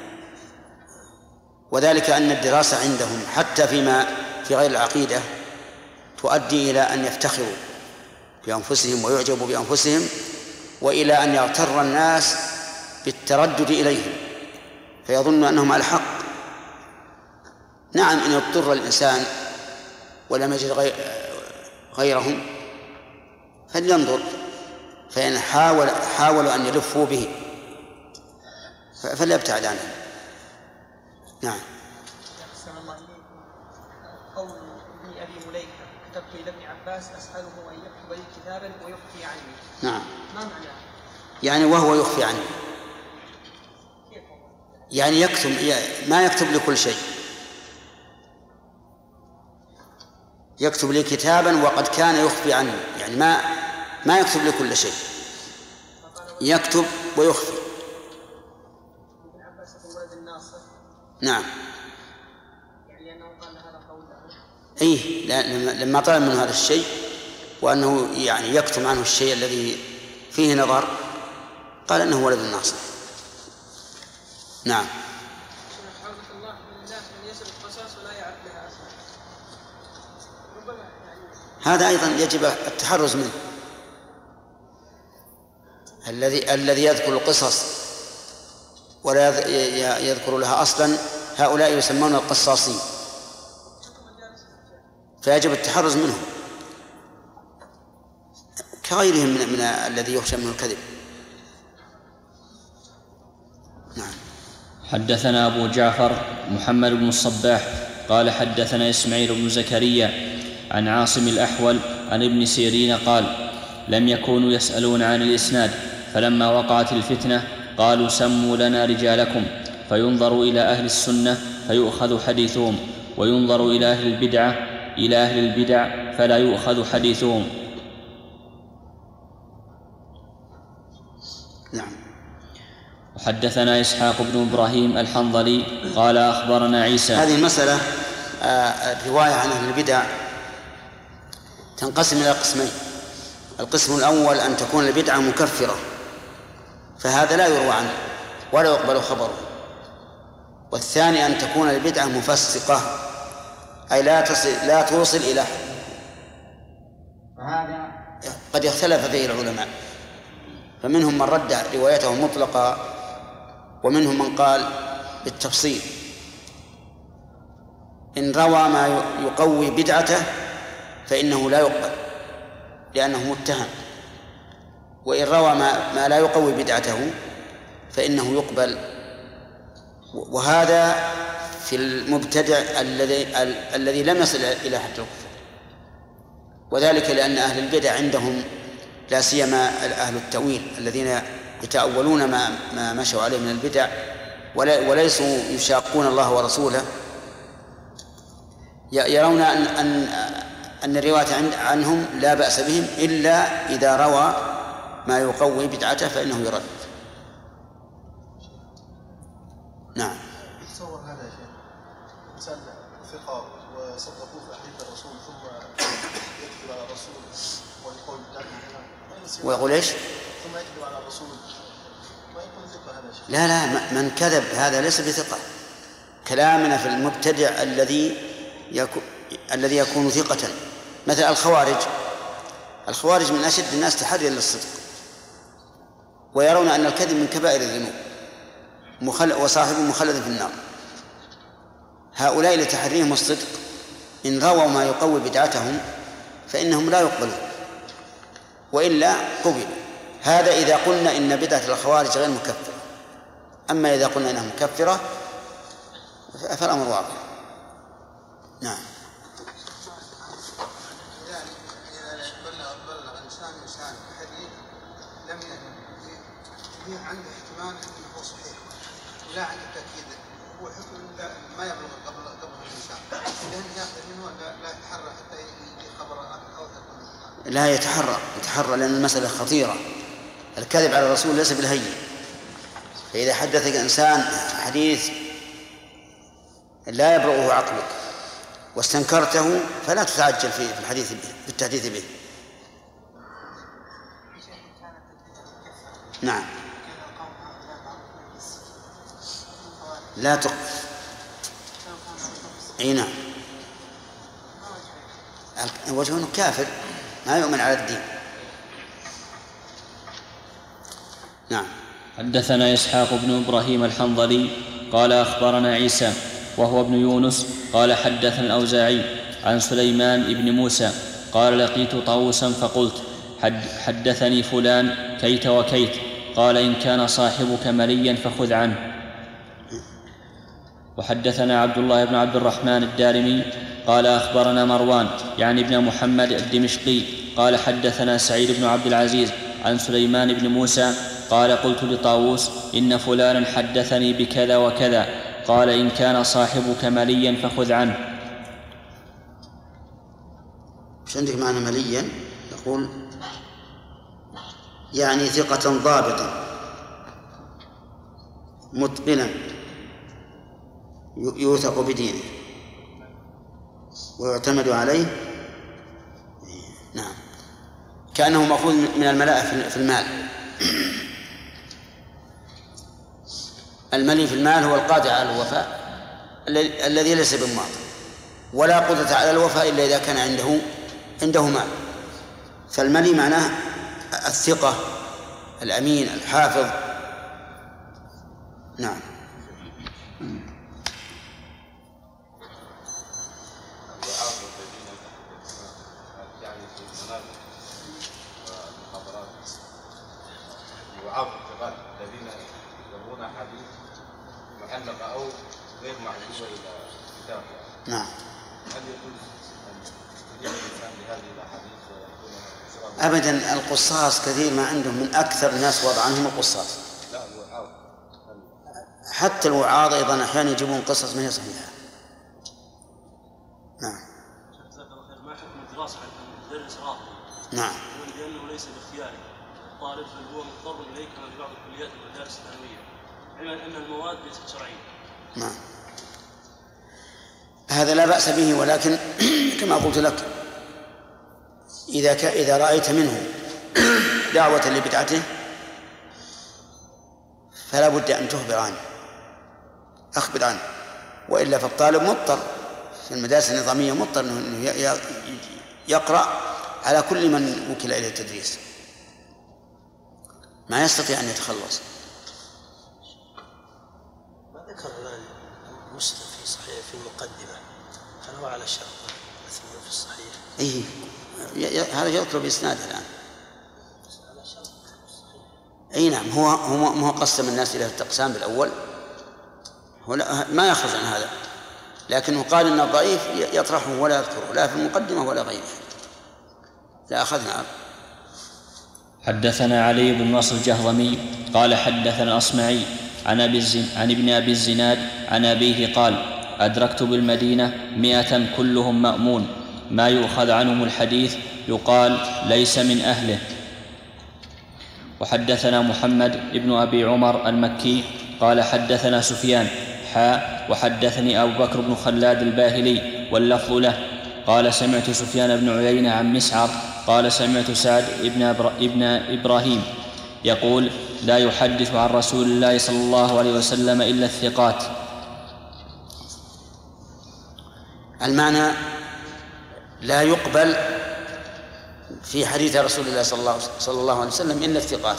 S2: وذلك أن الدراسة عندهم حتى فيما في غير العقيدة تؤدي إلى أن يفتخروا بأنفسهم ويعجبوا بأنفسهم، وإلى أن يغتر الناس بالتردد إليهم فيظن أنهم على الحق. نعم، إن اضطر الإنسان ولم يجد غيرهم فلينظر، فإن حاول حاولوا أن يلفوا به فليبتعد عنه. نعم.
S9: قول ابن أبي مليكة كتبت إلى ابن عباس أسأله أن يكتب لي كتابا ويخفي عني.
S2: نعم.
S9: ما معناه؟
S2: يعني وهو يخفي عنه، يعني يكتب ما يكتب لكل شيء، يكتب لي كتابا وقد كان يخفي عنه، يعني ما ما يكتب لكل شيء، يكتب ويخفي.
S9: ابن عباس يقول ولد الناصر.
S2: نعم.
S9: يعني أنه قال هذا قول له.
S2: إيه، لما طلب منه هذا الشيء وأنه يعني يكتم عنه الشيء الذي فيه نظر قال أنه ولد الناصر. نعم.
S9: الله من الناس من يسرق قصاص ولا يعرف لها أسماء. ربما يعني
S2: هذا أيضا يجب التحرز منه. الذي الذي يذكر القصص ولا يذكر لها أصلا هؤلاء يسمون القصاصين، فيجب التحرز منهم كغيرهم من, من الذي يخشى منه الكذب. نعم.
S1: حدثنا أبو جعفر محمد بن الصباح قال حدثنا إسماعيل بن زكريا عن عاصم الأحول عن ابن سيرين قال لم يكونوا يسألون عن الإسناد، فلما وقعت الفتنة قالوا سموا لنا رجالكم، فينظر إلى أهل السنة فيؤخذ حديثهم، وينظر إلى أهل البدعة إلى أهل البدع فلا يؤخذ حديثهم.
S2: نعم.
S1: وحدثنا إسحاق بن إبراهيم الحنظلي قال أخبرنا عيسى.
S2: هذه المسألة الرواية عن أهل البدع تنقسم إلى قسمين. القسم الأول أن تكون البدعة مكفرة، فهذا لا يروى عنه ولا يقبل خبره. والثاني أن تكون البدعة مفسقة، أي لا تصل لا توصل إلى حد، فهذا قد اختلف فيه العلماء، فمنهم من رد روايته مطلقة ومنهم من قال بالتفصيل. إن روى ما يقوي بدعته فإنه لا يقبل، لأنه متهم، وإن روى ما, ما لا يقوي بدعته فإنه يقبل. وهذا في المبتدع الذي الذي لم يصل إلى حد الكفر، وذلك لأن أهل البدع عندهم لا سيما أهل التأويل الذين يتأولون ما ما مشوا عليه من البدع وليسوا يشاقون الله ورسوله، يرون أن أن أن الرواية عنهم لا بأس بهم إلا إذا روى ما يقوي بدعته فإنه يرد. نعم.
S6: تصور هذا يا شيخ، إنسان ثقة وصدقوه في أحاديث الرسول ثم يكذب على الرسول ويقول بدعته
S2: ويقول إيش؟
S6: ثم يكذب على الرسول ويكون ثقة هذا شيء.
S2: لا لا، من كذب هذا ليس بثقة. كلامنا في المبتدع الذي يكون الذي يكون ثقة، مثل الخوارج. الخوارج من أشد الناس تحريا للصدق، ويرون أن الكذب من كبائر الذنوب وصاحبه مخلد في النار. هؤلاء لتحريهم الصدق إن رووا ما يقوي بدعتهم فإنهم لا يقبلون، وإلا قبلوا. هذا إذا قلنا إن بدعة الخوارج غير مكفرة. أما إذا قلنا إنها مكفرة فالأمر واضح. نعم.
S6: عنده احتمال انه صحيح ولا عنده تاكيد، هو حكم ما يبلغ قبل قبل الانسان، اذا ياخذ منه لا يتحرى حتى يجي خبر اوثق.
S2: لا يتحرى يتحرى لان المساله خطيره. الكذب على الرسول ليس بالهين، فاذا حدثك انسان حديث لا يبرؤه عقلك واستنكرته فلا تتعجل في الحديث به بالتحديث به. نعم. لا تقف. اي نعم. وجهه كافر ما يؤمن على الدين. نعم.
S1: حدثنا إسحاق بن إبراهيم الحنظلي قال أخبرنا عيسى وهو ابن يونس قال حدثنا الأوزاعي عن سليمان بن موسى قال لقيت طاووسا فقلت حد حدثني فلان كيت وكيت، قال إن كان صاحبك مليا فخذ عنه. وحدثنا عبد الله بن عبد الرحمن الدارمي قال أخبرنا مروان يعني ابن محمد الدمشقي قال حدثنا سعيد بن عبد العزيز عن سليمان بن موسى قال قلت لطاووس إن فلانا حدثني بكذا وكذا، قال إن كان صاحبك مليا فخذ عنه.
S2: مش عندك معنى مليا؟ يقول يعني ثقة ضابطا متقنا يوثق بدينه ويعتمد عليه. نعم. كأنه مأخوذ من الملاءة في المال. الملي في المال هو القادر على الوفاء الذي ليس بمعطى، ولا قدرة على الوفاء إلا إذا كان عنده عنده مال. فالملي معناه الثقة الأمين الحافظ. نعم.
S10: يعاف الثقات الذين يروون أحاديث معلقة أو غير معلومة إلى كتاب.
S2: نعم.
S10: هل يجوز أن يستجيب الإنسان بهذه الأحاديث ويكون
S2: أبدا؟ القصاص كثير ما عندهم، من أكثر الناس وضعا هم القصاص.
S10: لا الوعاظ.
S2: حتى الوعاظ أيضا أحيانا يجيبون قصص ما هي صحيحة. نعم.
S4: ما حكم الدراسة عند المدرس راضي؟
S2: نعم.
S4: لأنه ليس باختياري الطالب، بل هو مضطر إليه كما في بعض الكليات والمدارس الثانوية، علما أن المواد ليست شرعية.
S2: نعم. هذا لا بأس به، ولكن كما قلت لك إذا ك... إذا رأيت منه دعوة لبدعته فلا بد أن تخبر عنه، أخبر عنه، وإلا فالطالب مضطر في المدارس النظامية مضطر أنه يقرأ على كل من وكل إليه التدريس، ما يستطيع أن يتخلص.
S11: ما ذكر الآن مسلم في صحيح في المقدمة، هل هو على شرط مثل في الصحيح؟
S2: إيه هذا يذكر بإسناده الآن. أي نعم، هو هو هو قسم الناس إلى الأقسام بالأول، هو ما يخرج عن هذا، لكنه قال إن الضعيف يطرحه ولا يذكره لا في المقدمة ولا غيره. لا أخذنا.
S1: حدثنا علي بن نصر الجهضمي قال حدثنا أصمعي عن, أبي الزن عن ابن أبي الزناد عن أبيه قال أدركت بالمدينة مئة كلهم مأمون ما يؤخذ عنهم الحديث يقال ليس من أهله. وحدثنا محمد ابن أبي عمر المكي قال حدثنا سفيان حاء وحدثني أبو بكر بن خلاد الباهلي واللفظ له قال سمعت سفيان بن عيينة عن مسعر قال سمعت سعد ابن, أبر... ابن إبراهيم يقول لا يحدث عن رسول الله صلى الله عليه وسلم إلا الثقات.
S2: المعنى لا يقبل في حديث رسول الله صلى الله, صلى الله عليه وسلم إلا الثقات.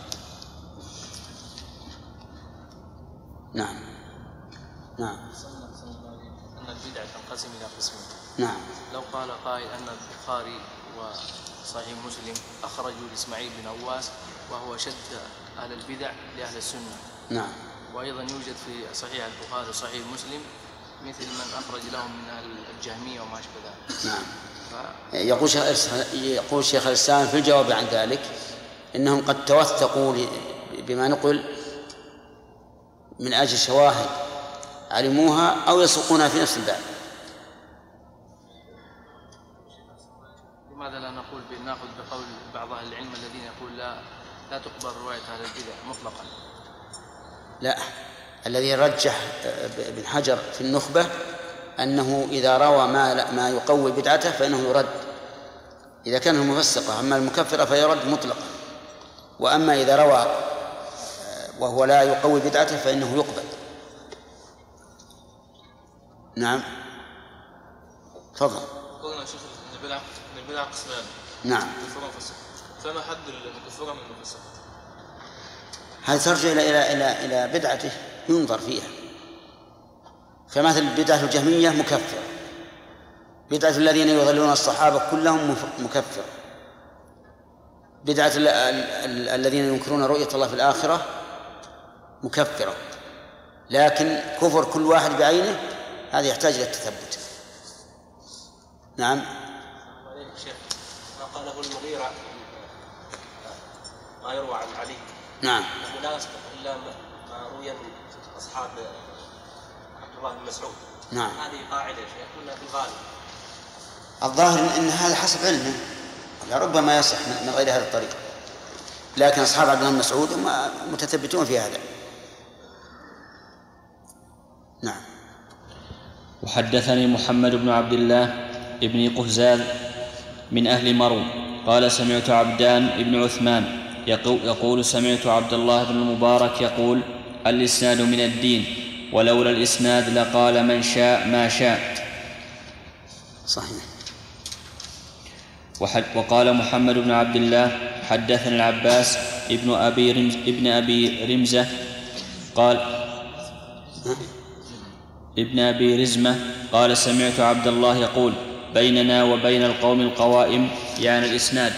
S2: نعم نعم.
S11: أن البدع تنقسم إلى قسمين.
S2: نعم.
S11: لو قال قائل أن البخاري وصحيح مسلم أخرجوا لإسماعيل بن أواس وهو شد أهل البدع لأهل السنة.
S2: نعم.
S11: وأيضا يوجد في صحيح البخاري وصحيح مسلم مثل من أخرج لهم من أهل الجهمية وما أشبه ذلك.
S2: نعم. ف... يقول شيخ يقول شيخ الإسلام في الجواب عن ذلك إنهم قد توثقوا بما نقل من أجل شواهد علموها أو يسوقونها في نفس الباب.
S11: لماذا لا نقول بناخذ بقول بعض أهل العلم الذين يقول لا لا تقبل رواية أهل البدع مطلقا؟
S2: لا، الذي رجح ابن حجر في النخبة أنه إذا روى ما ما يقوي بدعته فإنه يرد إذا كان مفسقة، أما المكفرة فيرد مطلقا، وأما إذا روى وهو لا يقوي بدعته فإنه يقبل. نعم تفضل.
S7: قلنا شيخ البدع البدع قسمان.
S2: نعم.
S7: فما حد المكفرة من المفسقة؟
S2: هذا ترجع إلى إلى إلى إلى بدعته ينظر فيها. فمثل بدعة الجهمية مكفر، بدعة الذين يضلون الصحابة كلهم مكفر، بدعة الذين ينكرون رؤية الله في الآخرة مكفرة، لكن كفر كل واحد بعينه هذا يحتاج إلى التثبت. نعم.
S7: شيخ ما قاله المغيرة ما يروى عن علي.
S2: نعم.
S7: لا يصدق إلا ما روي من أصحاب عبد الله بن مسعود.
S2: نعم.
S7: هذه قاعدة يا شيخ قلنا في الغالب.
S2: الظاهر أن هذا حسب علمه، ربما يصح من غير هذا الطريق، لكن أصحاب عبد الله بن مسعود متثبتون في هذا. نعم.
S1: وحدثني محمد بن عبد الله ابن قهزاز من أهل مرو قال سمعت عبدان بن عثمان يقول سمعت عبد الله بن المبارك يقول الإسناد من الدين ولولا الإسناد لقال من شاء ما شاء.
S2: صحيح.
S1: وقال محمد بن عبد الله حدثنا العباس ابن أبي رمز ابن أبي رمزة قال ابن أبي رزمة قال سمعت عبد الله يقول بيننا وبين القوم القوائم يعني الإسناد.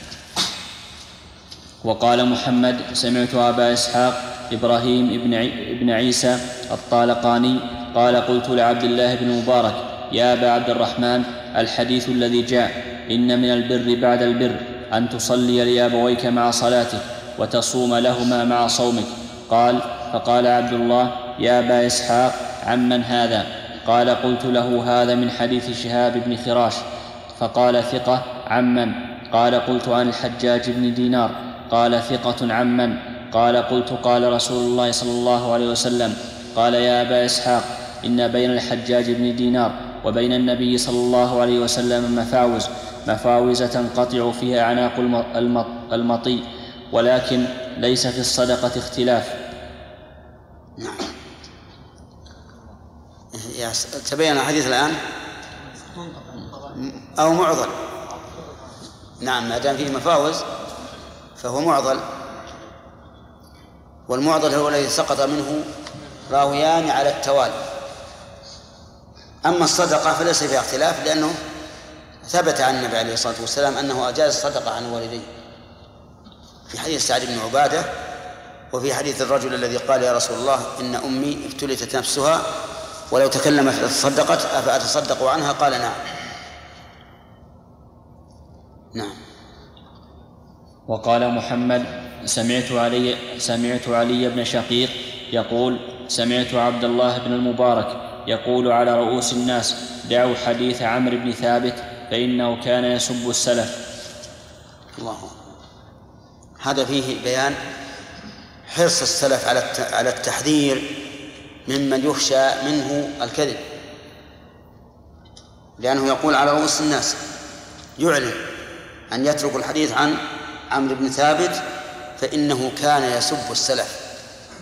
S1: وقال محمد سمعت أبا إسحاق إبراهيم ابن, ابن عيسى الطالقاني قال قلت لعبد الله بن مبارك يا أبا عبد الرحمن الحديث الذي جاء إن من البر بعد البر أن تصلي لأبويك مع صلاتك وتصوم لهما مع صومك. قال فقال عبد الله يا أبا إسحاق عمن هذا؟ قال قلت له هذا من حديث شهاب بن خراش. فقال ثقة عمن؟ قال قلت عن الحجاج بن دينار. قال ثقة عمن؟ قال قلت قال رسول الله صلى الله عليه وسلم. قال يا أبا إسحاق إن بين الحجاج بن دينار وبين النبي صلى الله عليه وسلم مفاوز مفاوز تنقطع فيها أعناق المطي ولكن ليس في الصدقة اختلاف.
S2: نعم. تبين الحديث الآن أو معضل. نعم، ما دام فيه مفاوز فهو معضل، والمعضل هو الذي سقط منه راويان على التوالي. أما الصدقة فليس فيها اختلاف لأنه ثبت عن النبي عليه الصلاة والسلام أنه أجاز الصدقة عن والديه في حديث سعد بن عبادة، وفي حديث الرجل الذي قال يا رسول الله إن أمي ابتلت نفسها ولو تكلمت تصدقت أفأتصدق عنها؟ قال نعم. نعم.
S1: وقال محمد سمعت علي, سمعت علي بن شقيق يقول سمعت عبد الله بن المبارك يقول على رؤوس الناس دعوا حديث عمرو بن ثابت فإنه كان يسب السلف.
S2: الله. هذا فيه بيان حرص السلف على التحذير ممن يخشى منه الكذب، لأنه يقول على رؤوس الناس، يعلن أن يترك الحديث عن عمرو بن ثابت فإنه كان يسب السلف.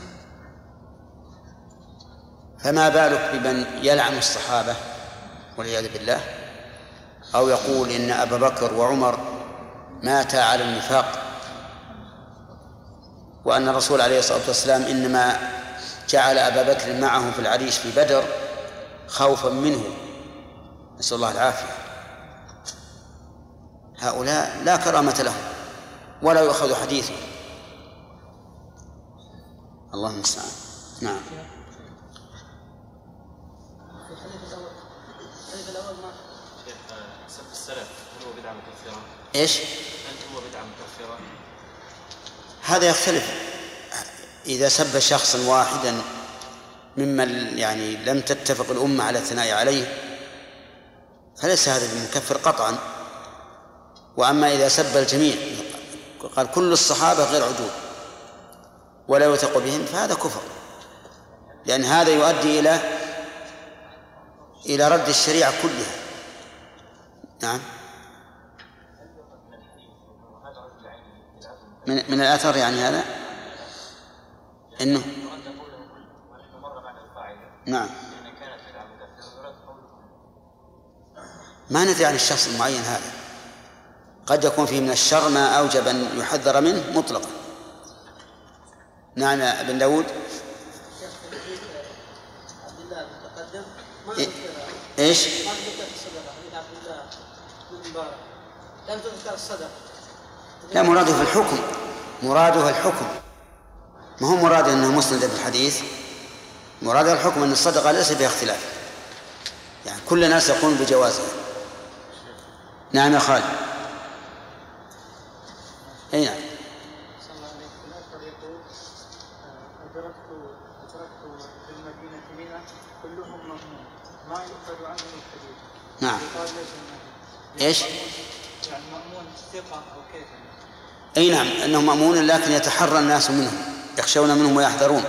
S2: فما بالك بمن يلعن الصحابة والعياذ بالله، أو يقول إن أبا بكر وعمر ماتا على النفاق، وأن الرسول عليه الصلاة والسلام إنما جعل أبا بكر معه في العريش في بدر خوفا منه، نسأل الله العافية. هؤلاء لا كرامة لهم ولا يؤخذ حديثه. الله المستعان. نعم.
S7: سب السلف هل هو بدعة مكفرة؟
S2: إيش؟
S7: هل هو بدعة مكفرة؟
S2: هذا يختلف. إذا سب شخصا واحدا ممن يعني لم تتفق الأمة على الثناء عليه فليس هذا بمكفر قطعا. وأما إذا سب الجميع قال كل الصحابة غير عدول ولا يوثق بهم فهذا كفر، لأن هذا يؤدي إلى إلى رد الشريعة كلها. نعم. من من الأثر يعني هذا إنه نعم ما ندري عن الشخص المعين هذا، قد يكون فيه من الشر ما أوجب أن يحذر منه مطلقا. نعم يا ابن داود. إيش؟ لا، مراده في الحكم، مراده الحكم، ما هو مراد أنه مسند في الحديث، مراده الحكم أن الصدقة ليس فيها اختلاف، يعني كل الناس يقوم بجوازها. نعم يا خالد. أي نعم. نعم. إيش؟
S3: يعني مأمون ثقة أو كيف؟
S2: أي نعم، أنهم مأمون لكن يتحرى الناس منهم، يخشون منهم ويحذرون،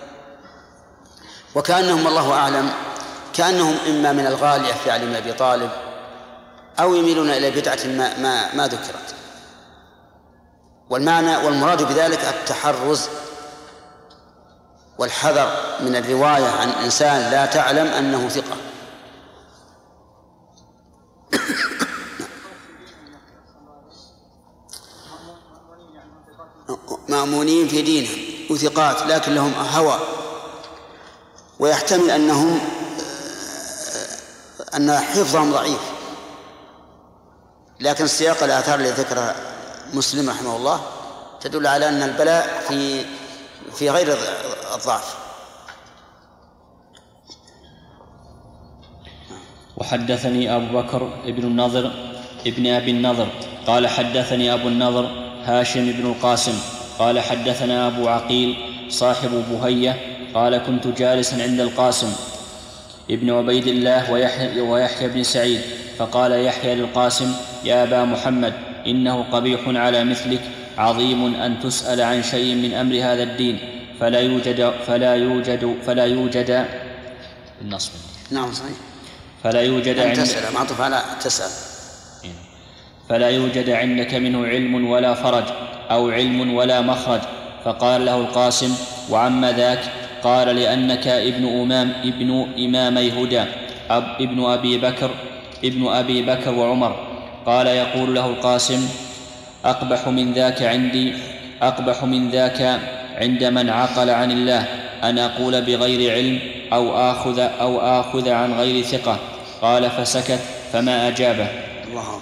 S2: وكأنهم الله أعلم كأنهم إما من الغالية في علي بن أبي طالب أو يميلون إلى بدعة ما, ما, ما ذكرت. والمعنى والمراد بذلك التحرز والحذر من الرواية عن إنسان لا تعلم أنه ثقة. مأمونين في دينهم وثقات لكن لهم هوى، ويحتمل أنهم أن حفظهم ضعيف، لكن سياق الآثار التي ذكرها مسلم رحمه الله تدل على أن البلاء في في غير الضعف.
S1: وحدثني أبو بكر ابن النضر ابن أبي النضر قال حدثني أبو النضر هاشم بن القاسم قال حدثنا أبو عقيل صاحب بهية قال كنت جالسا عند القاسم ابن عبيد الله ويحيى, ويحيى بن سعيد، فقال يحيى للقاسم يا أبا محمد إنه قبيح على مثلك عظيم أن تسأل عن شيء من أمر هذا الدين فلا يوجد فلا يوجد فلا يوجد بالنصب.
S2: نعم صحيح.
S1: فلا يوجد
S2: عند تسأل معطوف على تسأل
S1: فلا يوجد عندك منه علم ولا فرج أو علم ولا مخرج. فقال له القاسم وعما ذاك؟ قال لأنك ابن أمام ابن إمامي هدى أب ابن أبي بكر ابن أبي بكر وعمر. قال يقول له القاسم أقبح من ذاك عندي أقبح من ذاك عند من عقل عن الله أن أقول بغير علم أو آخذ أو آخذ عن غير ثقة. قال فسكت فما أجابه.
S2: الله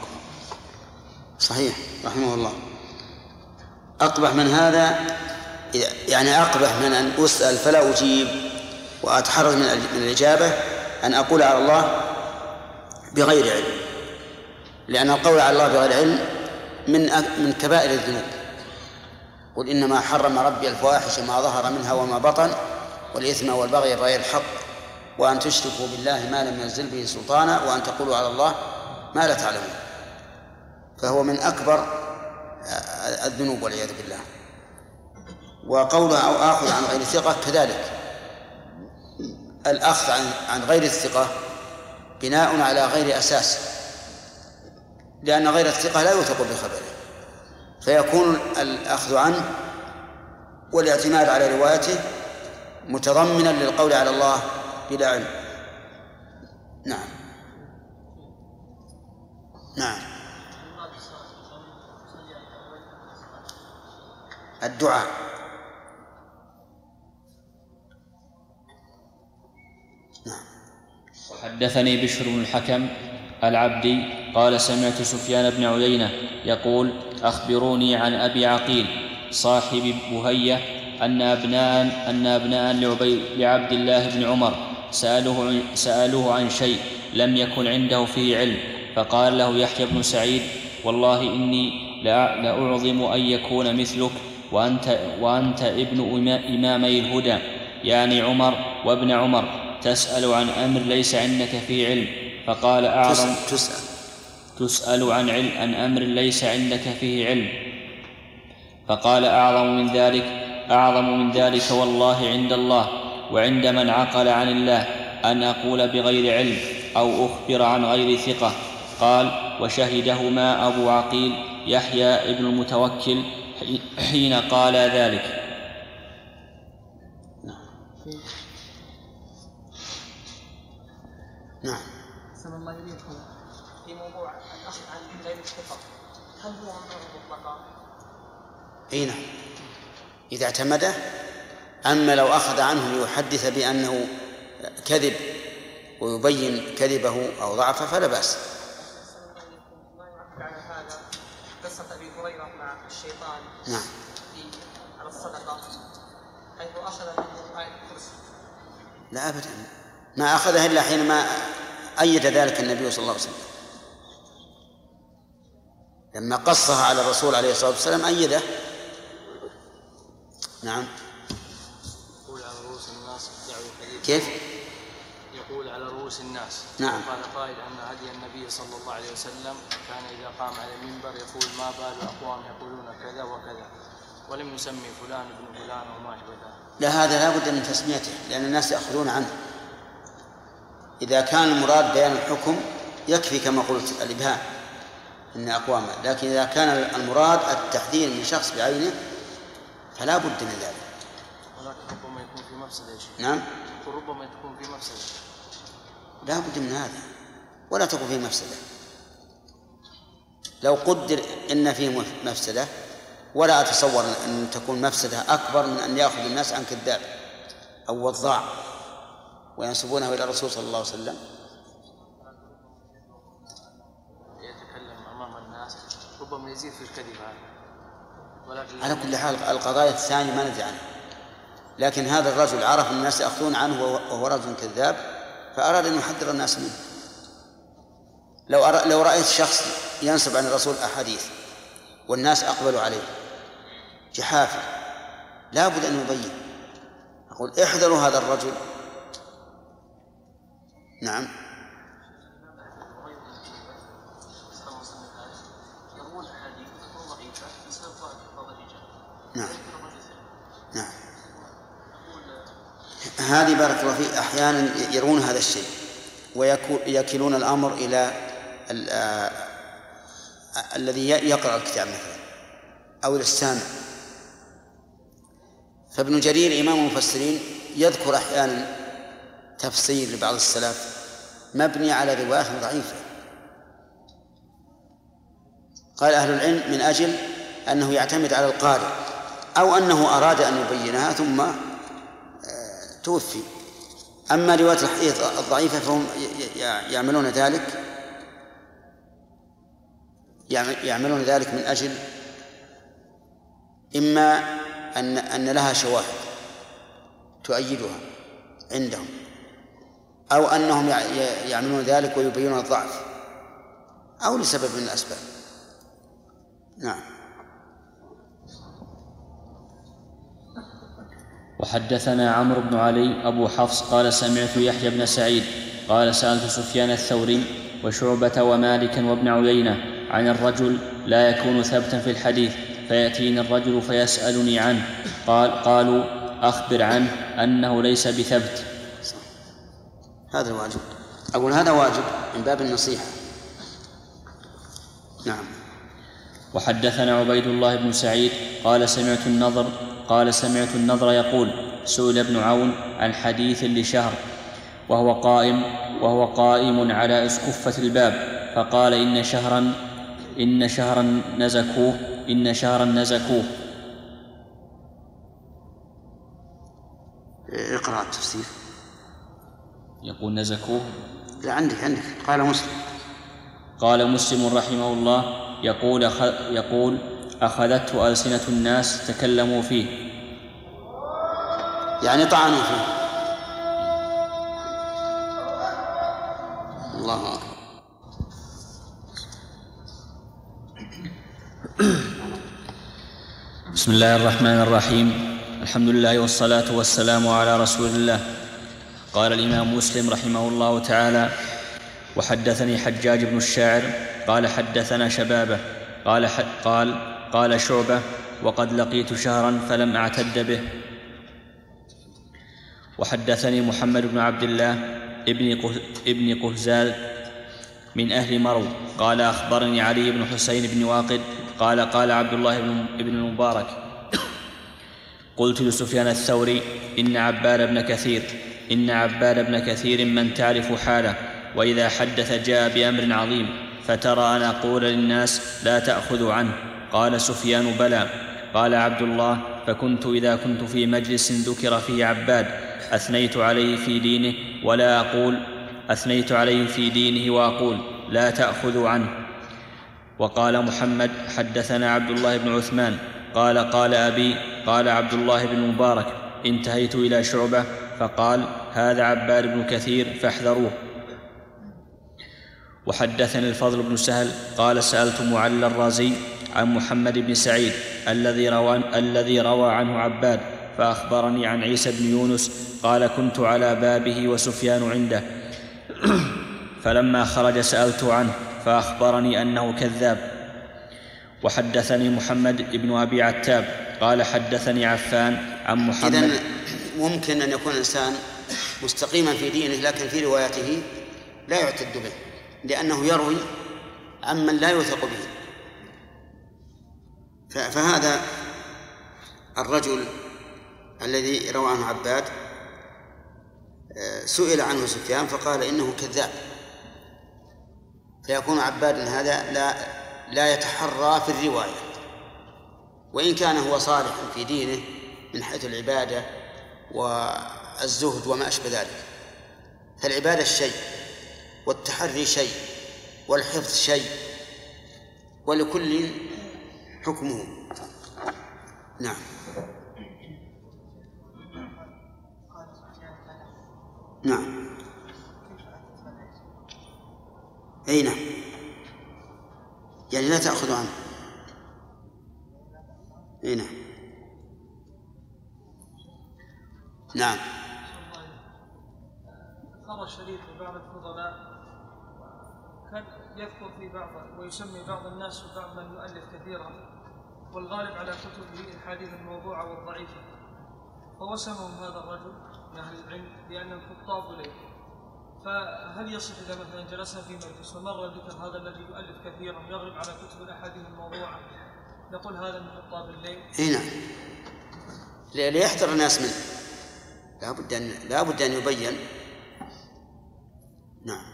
S2: صحيح رحمه الله. أقبح من هذا، يعني أقبح من أن أسأل فلا أجيب وأتحرز من الإجابة أن أقول على الله بغير علم، لأن القول على الله بغير علم من من كبائر الذنوب. قل إنما حرم ربي الفواحش ما ظهر منها وما بطن والإثم والبغي بغير الحق وأن تشركوا بالله ما لم ينزل به سلطانا وأن تقولوا على الله ما لا تعلمون، فهو من أكبر الذنوب والعياذ بالله. وقوله أو آخذ عن غير الثقة كذلك، الأخذ عن عن غير الثقة بناء على غير أساس، لأن غير الثقة لا يوثق بخبره، فيكون الأخذ عنه والاعتماد على روايته متضمنا للقول على الله بلا علم. نعم نعم. الدعاء
S1: نعم. وحدثني بشر بن الحكم العبدي قال سمعت سفيان بن عيينة يقول أخبروني عن أبي عقيل صاحب بهية أن أبناء أن أبناء لعبد الله بن عمر سألوه, سألوه عن شيء لم يكن عنده فيه علم، فقال له يحيى بن سعيد والله إني لأعظم أن يكون مثلك وأنت, وأنت ابن إمامي الهدى يعني عمر وابن عمر تسأل عن أمر ليس عندك فيه علم. فقال أعظم
S2: تسأل,
S1: تسأل عن, علم عن أمر ليس عندك فيه علم. فقال أعظم من ذلك أعظم من ذلك والله عند الله وعند من عقل عن الله أن أقول بغير علم أو أخبر عن غير ثقة. قال وشهدهما أبو عقيل يحيى ابن المتوكل حين قال ذلك.
S2: نعم.
S9: سمى الله يريدكم في موضوع الأخذ عن غير الثقة، هل هو أمر مطلقا؟
S2: أي نعم إذا اعتمده. أما لو أخذ عنه ليحدث بأنه كذب ويبين كذبه أو ضعفه فلا بأس.
S9: ما يعبر على هذا قصة أبي هريرة مع الشيطان
S2: نعم
S9: على الصدقة حيث أخذ منه آية الكرسي.
S2: لا أبدا ما أخذها إلا حينما أيد ذلك النبي صلى الله عليه وسلم، لما قصها على الرسول عليه الصلاة والسلام أيده. نعم.
S11: يقول على رؤوس الناس
S2: كيف؟
S11: يقول على رؤوس الناس.
S2: نعم.
S11: قال قائل أن هدي النبي صلى الله عليه وسلم كان إذا قام على المنبر يقول ما بال أقوام يقولون كذا وكذا ولم يسمي فلان ابن فلان وما أشبه ذلك.
S2: لا هذا لا بد من تسميته لأن الناس يأخذون عنه. إذا كان المراد بيان الحكم يكفي كما قلت الإبهام إن أقواما، لكن إذا كان المراد التحذير من شخص بعينه فلا بد من ذلك.
S11: ولكن ربما يكون في مفسدة يا شيخ.
S2: نعم.
S11: ربما تكون في مفسدة.
S2: لا بد من هذا ولا تكون فيه مفسدة. لو قدر إن فيه مفسدة ولا أتصور أن تكون مفسدة أكبر من أن يأخذ الناس عن كذاب أو وضاع وينسبونه إلى الرسول صلى الله عليه وسلم.
S11: يتكلم أمام الناس ربما يزيد في الكذب هذا. ولكن
S2: على كل حال القضايا الثانية ما ندري عنها، لكن هذا الرجل عرف الناس يأخذون عنه وهو رجل كذاب فأراد أن يحذر الناس منه. لو أر... لو رأيت شخص ينسب عن الرسول أحاديث والناس أقبلوا عليه جحافا لا بد أن يبين، أقول احذروا هذا الرجل. نعم. نعم نعم. هذه بارك الله فيك أحيانا يرون هذا الشيء ويكلون الأمر إلى الذي يقرأ الكتاب مثلا أو إلى السامع. فابن جرير إمام المفسرين يذكر أحيانا تفسير لبعض السلف مبني على رواية ضعيفة. قال أهل العلم من أجل أنه يعتمد على القارئ أو أنه أراد أن يبينها ثم توفي. أما رواية الحديث الضعيفة فهم يعملون ذلك يعملون ذلك من أجل إما أن أن لها شواهد تؤيدها عندهم، أو أنهم يعملون ذلك ويبينون الضعف، أو لسبب من الأسباب. نعم.
S1: وحدثنا عمرو بن علي أبو حفص قال سمعت يحيى بن سعيد قال سألت سفيان الثوري وشعبة ومالكا وابن عيينة عن الرجل لا يكون ثبتا في الحديث فيأتيني الرجل فيسألني عنه، قال قالوا أخبر عنه أنه ليس بثبت.
S2: هذا الواجب، أقول هذا واجب من باب النصيحة. نعم.
S1: وحدثنا عبيد الله بن سعيد قال سمعت النضر قال سمعت النضر يقول سئل ابن عون عن حديث لشهر وهو قائم وهو قائم على اسكفة الباب، فقال إن شهرا إن شهرا نزكوه إن شهرا نزكوه.
S2: اقرأ التفسير.
S1: يقول نزكوه.
S2: لا عندك عندك قال مسلم.
S1: قال مسلم رحمه الله يقول يقول أخذته ألسنة الناس تكلموا فيه،
S2: يعني طعنوا فيه. الله أكبر.
S1: بسم الله الرحمن الرحيم. الحمد لله والصلاة والسلام على رسول الله. قال الإمام مسلم رحمه الله تعالى: وحدثني حجاج بن الشاعر قال حدثنا شبابه قال قال قال شعبة وقد لقيت شهرا فلم أعتد به. وحدثني محمد بن عبد الله ابن قهزال من أهل مرو قال أخبرني علي بن حسين بن واقد قال قال عبد الله بن المبارك: قلت لسفيان الثوري إن عباد بن كثير إن عباد بن كثير من تعرف حاله، وإذا حدث جاء بأمر عظيم، فترى أن أقول للناس لا تأخذوا عنه؟ قال سفيان: بلى. قال عبد الله: فكنت إذا كنت في مجلس ذكر فيه عباد أثنيت عليه في دينه ولا أقول أثنيت عليه في دينه وأقول لا تأخذوا عنه. وقال محمد: حدثنا عبد الله بن عثمان قال قال أبي قال عبد الله بن المبارك: انتهيت إلى شعبة فقال: هذا عباد بن كثير فاحذروه. وحدثني الفضل بن سهل قال سألت معل الرازي عن محمد بن سعيد الذي روى, الذي روى عنه عباد، فأخبرني عن عيسى بن يونس قال: كنت على بابه وسفيان عنده فلما خرج سألت عنه فأخبرني أنه كذاب. وحدثني محمد بن أبي عتاب قال حدثني عفان عن محمد.
S2: إذن ممكن أن يكون الإنسان مستقيما في دينه لكن في روايته لا يعتد به، لأنه يروي عمن لا يوثق به. فهذا الرجل الذي روى عنه عباد سئل عنه سفيان فقال إنه كذاب، فيكون عباد هذا لا لا يتحرى في الرواية، وإن كان هو صالح في دينه من حيث العبادة والزهد وما أشبه ذلك. فالعبادة شيء، والتحري شيء، والحفظ شيء، ولكل حكمه. نعم. نعم. أي نعم، يعني لا تأخذ عنه. أي نعم. نعم.
S9: خبر شريف لبعض الفضلاء كان يذكر في بعض ويسمي بعض الناس وبعض من يؤلف كثيرا، والغالب على كتبه الحديث الموضوعة والضعيفة، فوسمهم هذا الرجل من أهل العلم بأنهم خطاب إليه. فهل يصح إذا مثلا جلسنا في مجلس ومر ذكر هذا الذي يؤلف كثيرا يغلب على كتب الأحاديث الموضوعة نقول هذا من خطاب الليل؟
S2: اي نعم، ليحذر الناس منه، لا بد أن لا بد أن يبين. نعم.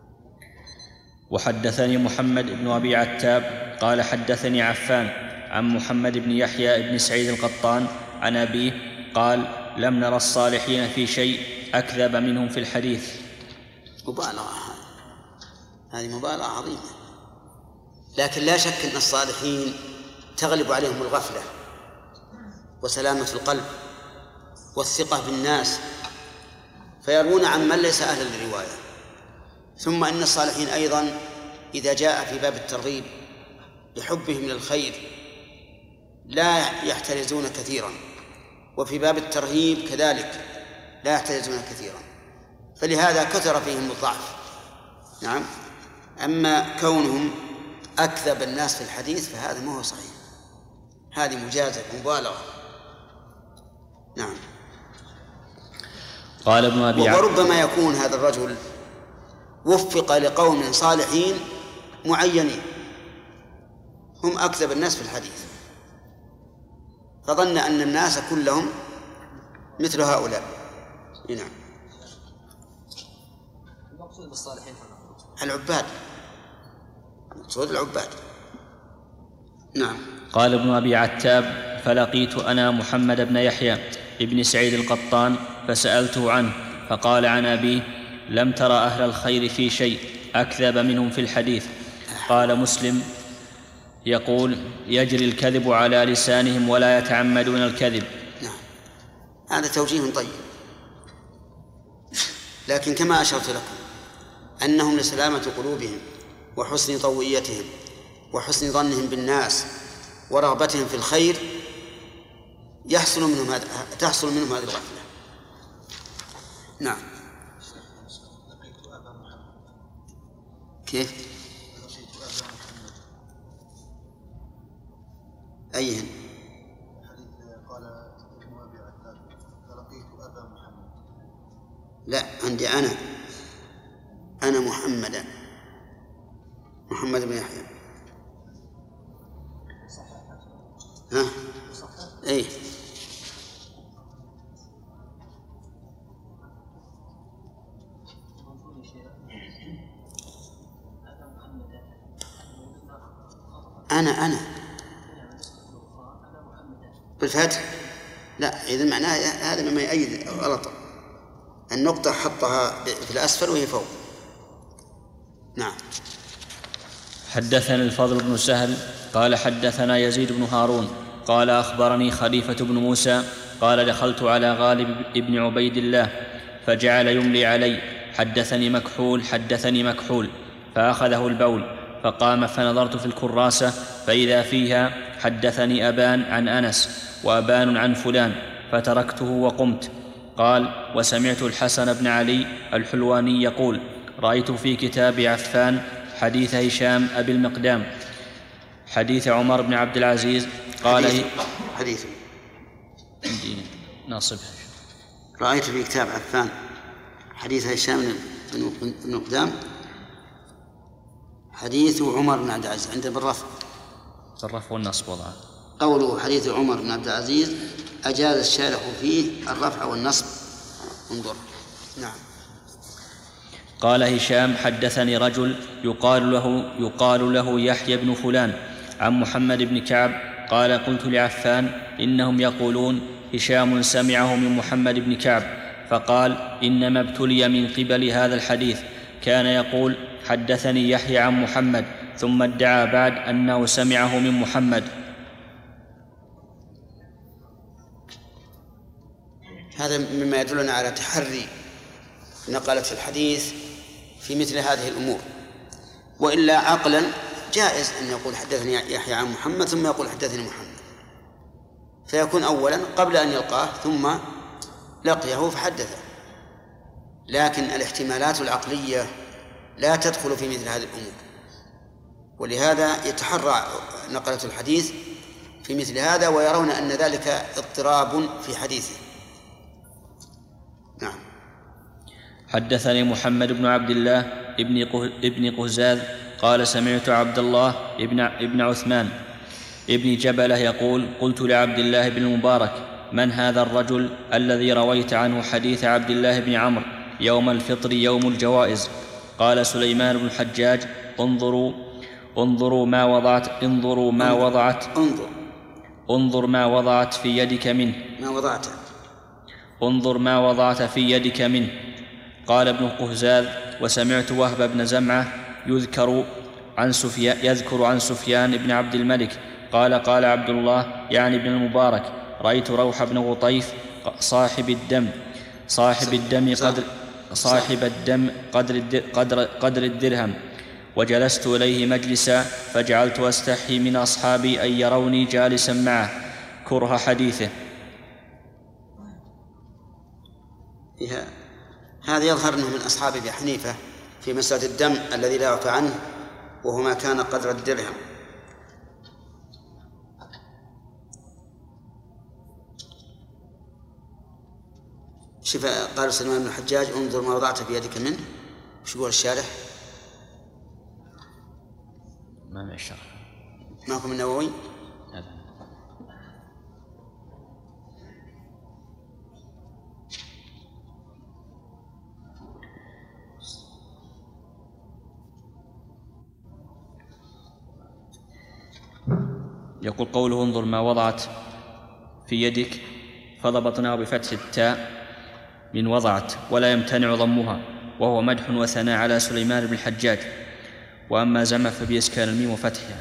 S1: وحدثني محمد بن أبي عتاب قال حدثني عفان عن محمد بن يحيى بن سعيد القطان عن أبيه قال: لم نرى الصالحين في شيء أكذب منهم في الحديث.
S2: مبالغة، هذه مبالغة عظيمة. لكن لا شك أن الصالحين تغلب عليهم الغفلة وسلامة القلب والثقة بالناس، فيروون عن من ليس أهلا للرواية. ثم إن الصالحين أيضا إذا جاء في باب الترغيب لحبهم للخير لا يحترزون كثيرا، وفي باب الترهيب كذلك لا يحترزون كثيرا، فلهذا كثر فيهم الضعف. نعم. أما كونهم أكذب الناس في الحديث فهذا ما هو صحيح، هذه مجازة مبالغة. نعم.
S1: قال ابن أبي عبد
S2: وربما يكون هذا الرجل وفق لقوم صالحين معينين هم أكذب الناس في الحديث، فظن أن الناس كلهم مثل هؤلاء. نعم.
S7: المقصود بالصالحين
S2: العباد، المقصود العباد. نعم.
S1: قال ابن أبي عتاب: فلقيت أنا محمد بن يحيى ابن سعيد القطان فسألته عنه فقال عن أبيه: لم ترى أهل الخير في شيء أكذب منهم في الحديث. قال مسلم يقول: يجري الكذب على لسانهم ولا يتعمدون الكذب.
S2: نعم، هذا توجيه طيب، لكن كما أشرت لكم أنهم لسلامة قلوبهم وحسن طويتهم وحسن ظنهم بالناس ورغبتهم في الخير يحصل منهم هذا تحصل منهم هذه الغفلة. نعم. كيف؟ أيهن؟
S6: قال ابن أبي عتاب: فلقيت أبا محمد.
S2: لا، عندي أنا أنا محمدا محمد بن يحيى. ها؟ أي. أنا أنا بالفتح. لا، إذا معناه هذا مما يؤيد غلطه. النقطة حطها في الأسفل وهي فوق. نعم.
S1: حدثنا الفضل بن سهل قال حدثنا يزيد بن هارون قال أخبرني خليفة بن موسى قال: دخلت على غالب ابن عبيد الله فجعل يملي علي: حدثني مكحول حدثني مكحول. فأخذه البول فقام فنظرت في الكراسة فإذا فيها: حدثني أبان عن أنس وأبان عن فلان، فتركته وقمت. قال: وسمعت الحسن بن علي الحلواني يقول: رأيت في كتاب عفان حديث هشام أبي المقدام حديث عمر بن عبد العزيز. قال:
S2: حديث, حديث.
S1: ناصبها.
S2: رأيت في كتاب عفان حديث هشام بن المقدام حديث عمر بن عبد العزيز. عند بالرفع
S1: بالرفع والنصب وضعه.
S2: قوله حديث عمر بن عبد العزيز أجاز الشارح فيه الرفع والنصب. انظر. نعم.
S1: قال هشام: حدثني رجل يقال له يقال له يحيى بن فلان عن محمد بن كعب قال: قلت لعفان: إنهم يقولون هشام سمعه من محمد بن كعب. فقال: إنما ابتلي من قبل هذا الحديث. كان يقول: حدثني يحيى عن محمد، ثم ادعى بعد أنه سمعه من محمد.
S2: هذا مما يدلنا على تحري نقلة الحديث في مثل هذه الأمور، وإلا عقلا جائز أن يقول حدثني يحيى عن محمد ثم يقول حدثني محمد، فيكون أولا قبل أن يلقاه ثم لقيه فحدثه. لكن الاحتمالات العقلية لا تدخل في مثل هذه الأمور، ولهذا يتحرى نقلة الحديث في مثل هذا ويرون أن ذلك اضطراب في حديثه. نعم.
S1: حدثني محمد بن عبد الله ابن قهزاز قال: سمعت عبد الله ابن, ابن عثمان ابن جبلة يقول: قلت لعبد الله بن المبارك: من هذا الرجل الذي رويت عنه حديث عبد الله بن عمرو يوم الفطر يوم الجوائز؟ قال سليمان بن الحجاج: انظروا انظروا ما وضعت انظروا ما وضعت
S2: انظر
S1: انظر ما وضعت في يدك منه
S2: ما وضعت
S1: انظر ما وضعت في يدك منه. قال ابن قهزاز: وسمعت وهب بن زمعة يذكر عن سفيان يذكر عن سفيان بن عبد الملك قال قال عبد الله يعني ابن المبارك رأيت روح بن غطيف صاحب الدم صاحب الدم قدر صاحب الدم قدر قدر قدر الدرهم وجلست إليه مجلسا فجعلت أستحي من أصحابي أن يروني جالسا معه كره حديثه.
S2: هذا يظهر أنه من أصحاب أبي حنيفة في مسألة الدم الذي لا يعفى عنه وهو ما كان قدر الدرهم. شوف قال سلمان بن الحجاج انظر ما وضعت في يدك منه. شو يقول الشارح؟
S1: ما من الشرح
S2: ماكم النووي؟
S1: يقول قوله انظر ما وضعت في يدك فضبطناه بفتح التاء من وضعت ولا يمتنع ضمها وهو مدح وثناء على سليمان بن الحجاج. وأما زمع فبإسكان الميم وفتحها.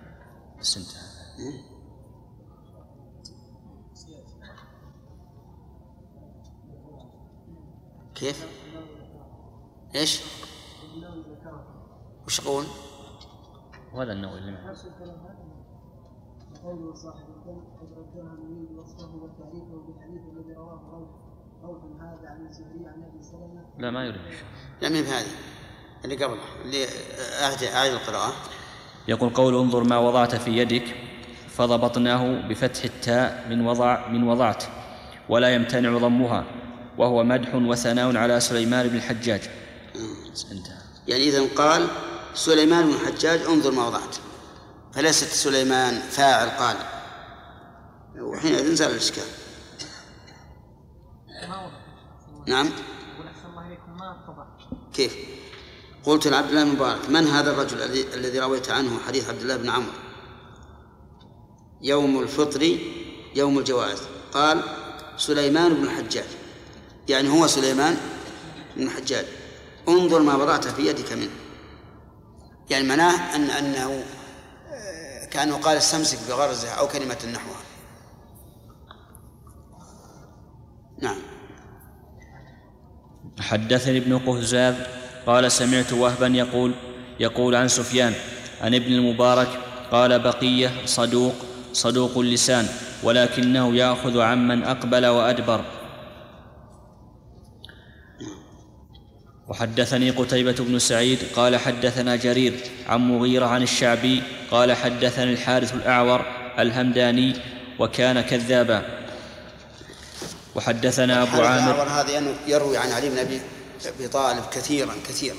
S2: كيف؟ ايش؟ وش يقول؟
S1: وهذا النووي اللي معه.
S12: قوله صاحب الدم قدر الدرهم يريد وصفه وتعريفه بالحديث الذي رواه روح روح هذا عن الزهري عن ابي سلمه.
S1: لا ما يريد.
S2: لا من هذه اللي قبله اللي أعد أعد القراءة.
S1: يقول قول انظر ما وضعت في يدك فضبطناه بفتح التاء من وضع من وضعت ولا يمتنع ضمها وهو مدح وثناء على سليمان بن الحجاج.
S2: انتهى. يعني إذن قال سليمان بن الحجاج انظر ما وضعت فليست سليمان فاعل قال وحينئذ زال الإشكال. نعم. كيف؟ قلت لعبد الله بن مبارك من هذا الرجل الذي رويت عنه حديث عبد الله بن عمرو يوم الفطر يوم الجواز؟ قال سليمان بن الحجاج، يعني هو سليمان بن الحجاج. انظر ما وضعت في يدك منه، يعني معناه أن أنه كأنه قال استمسك بغرزه أو كلمة نحوها. نعم.
S1: حدثني ابن قهزاز قال سمعت وهبا يقول يقول عن سفيان عن ابن المبارك قال بقية صدوق صدوق اللسان ولكنه يأخذ عمن أقبل وأدبر. وحدثني قتيبة بن سعيد قال حدثنا جرير عن مغيرة عن الشعبي قال حدثني الحارث الأعور الهمداني وكان كذابا. وحدثنا أبو عامر
S2: هذا يروي عن علي بن أبي طالب كثيرا كثيرا.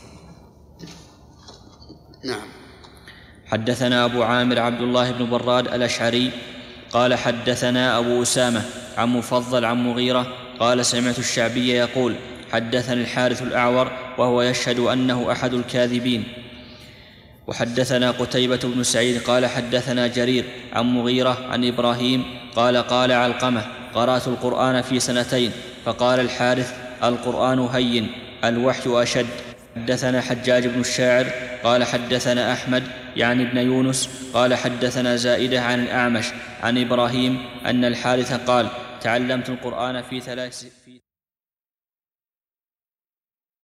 S2: نعم.
S1: حدثنا أبو عامر عبد الله بن براد الأشعري قال حدثنا أبو أسامة عن مفضل عن مغيرة قال سمعت الشعبي يقول حدثني الحارث الأعور وهو يشهد أنه أحد الكاذبين. وحدثنا قتيبة بن سعيد قال حدثنا جرير عن مغيرة عن إبراهيم قال قال علقمة قرأت القرآن في سنتين فقال الحارث القرآن هين الوحي أشد. حدثنا حجاج بن الشاعر قال حدثنا أحمد يعني ابن يونس قال حدثنا زائدة عن الأعمش عن إبراهيم أن الحارث قال تعلمت القرآن في ثلاث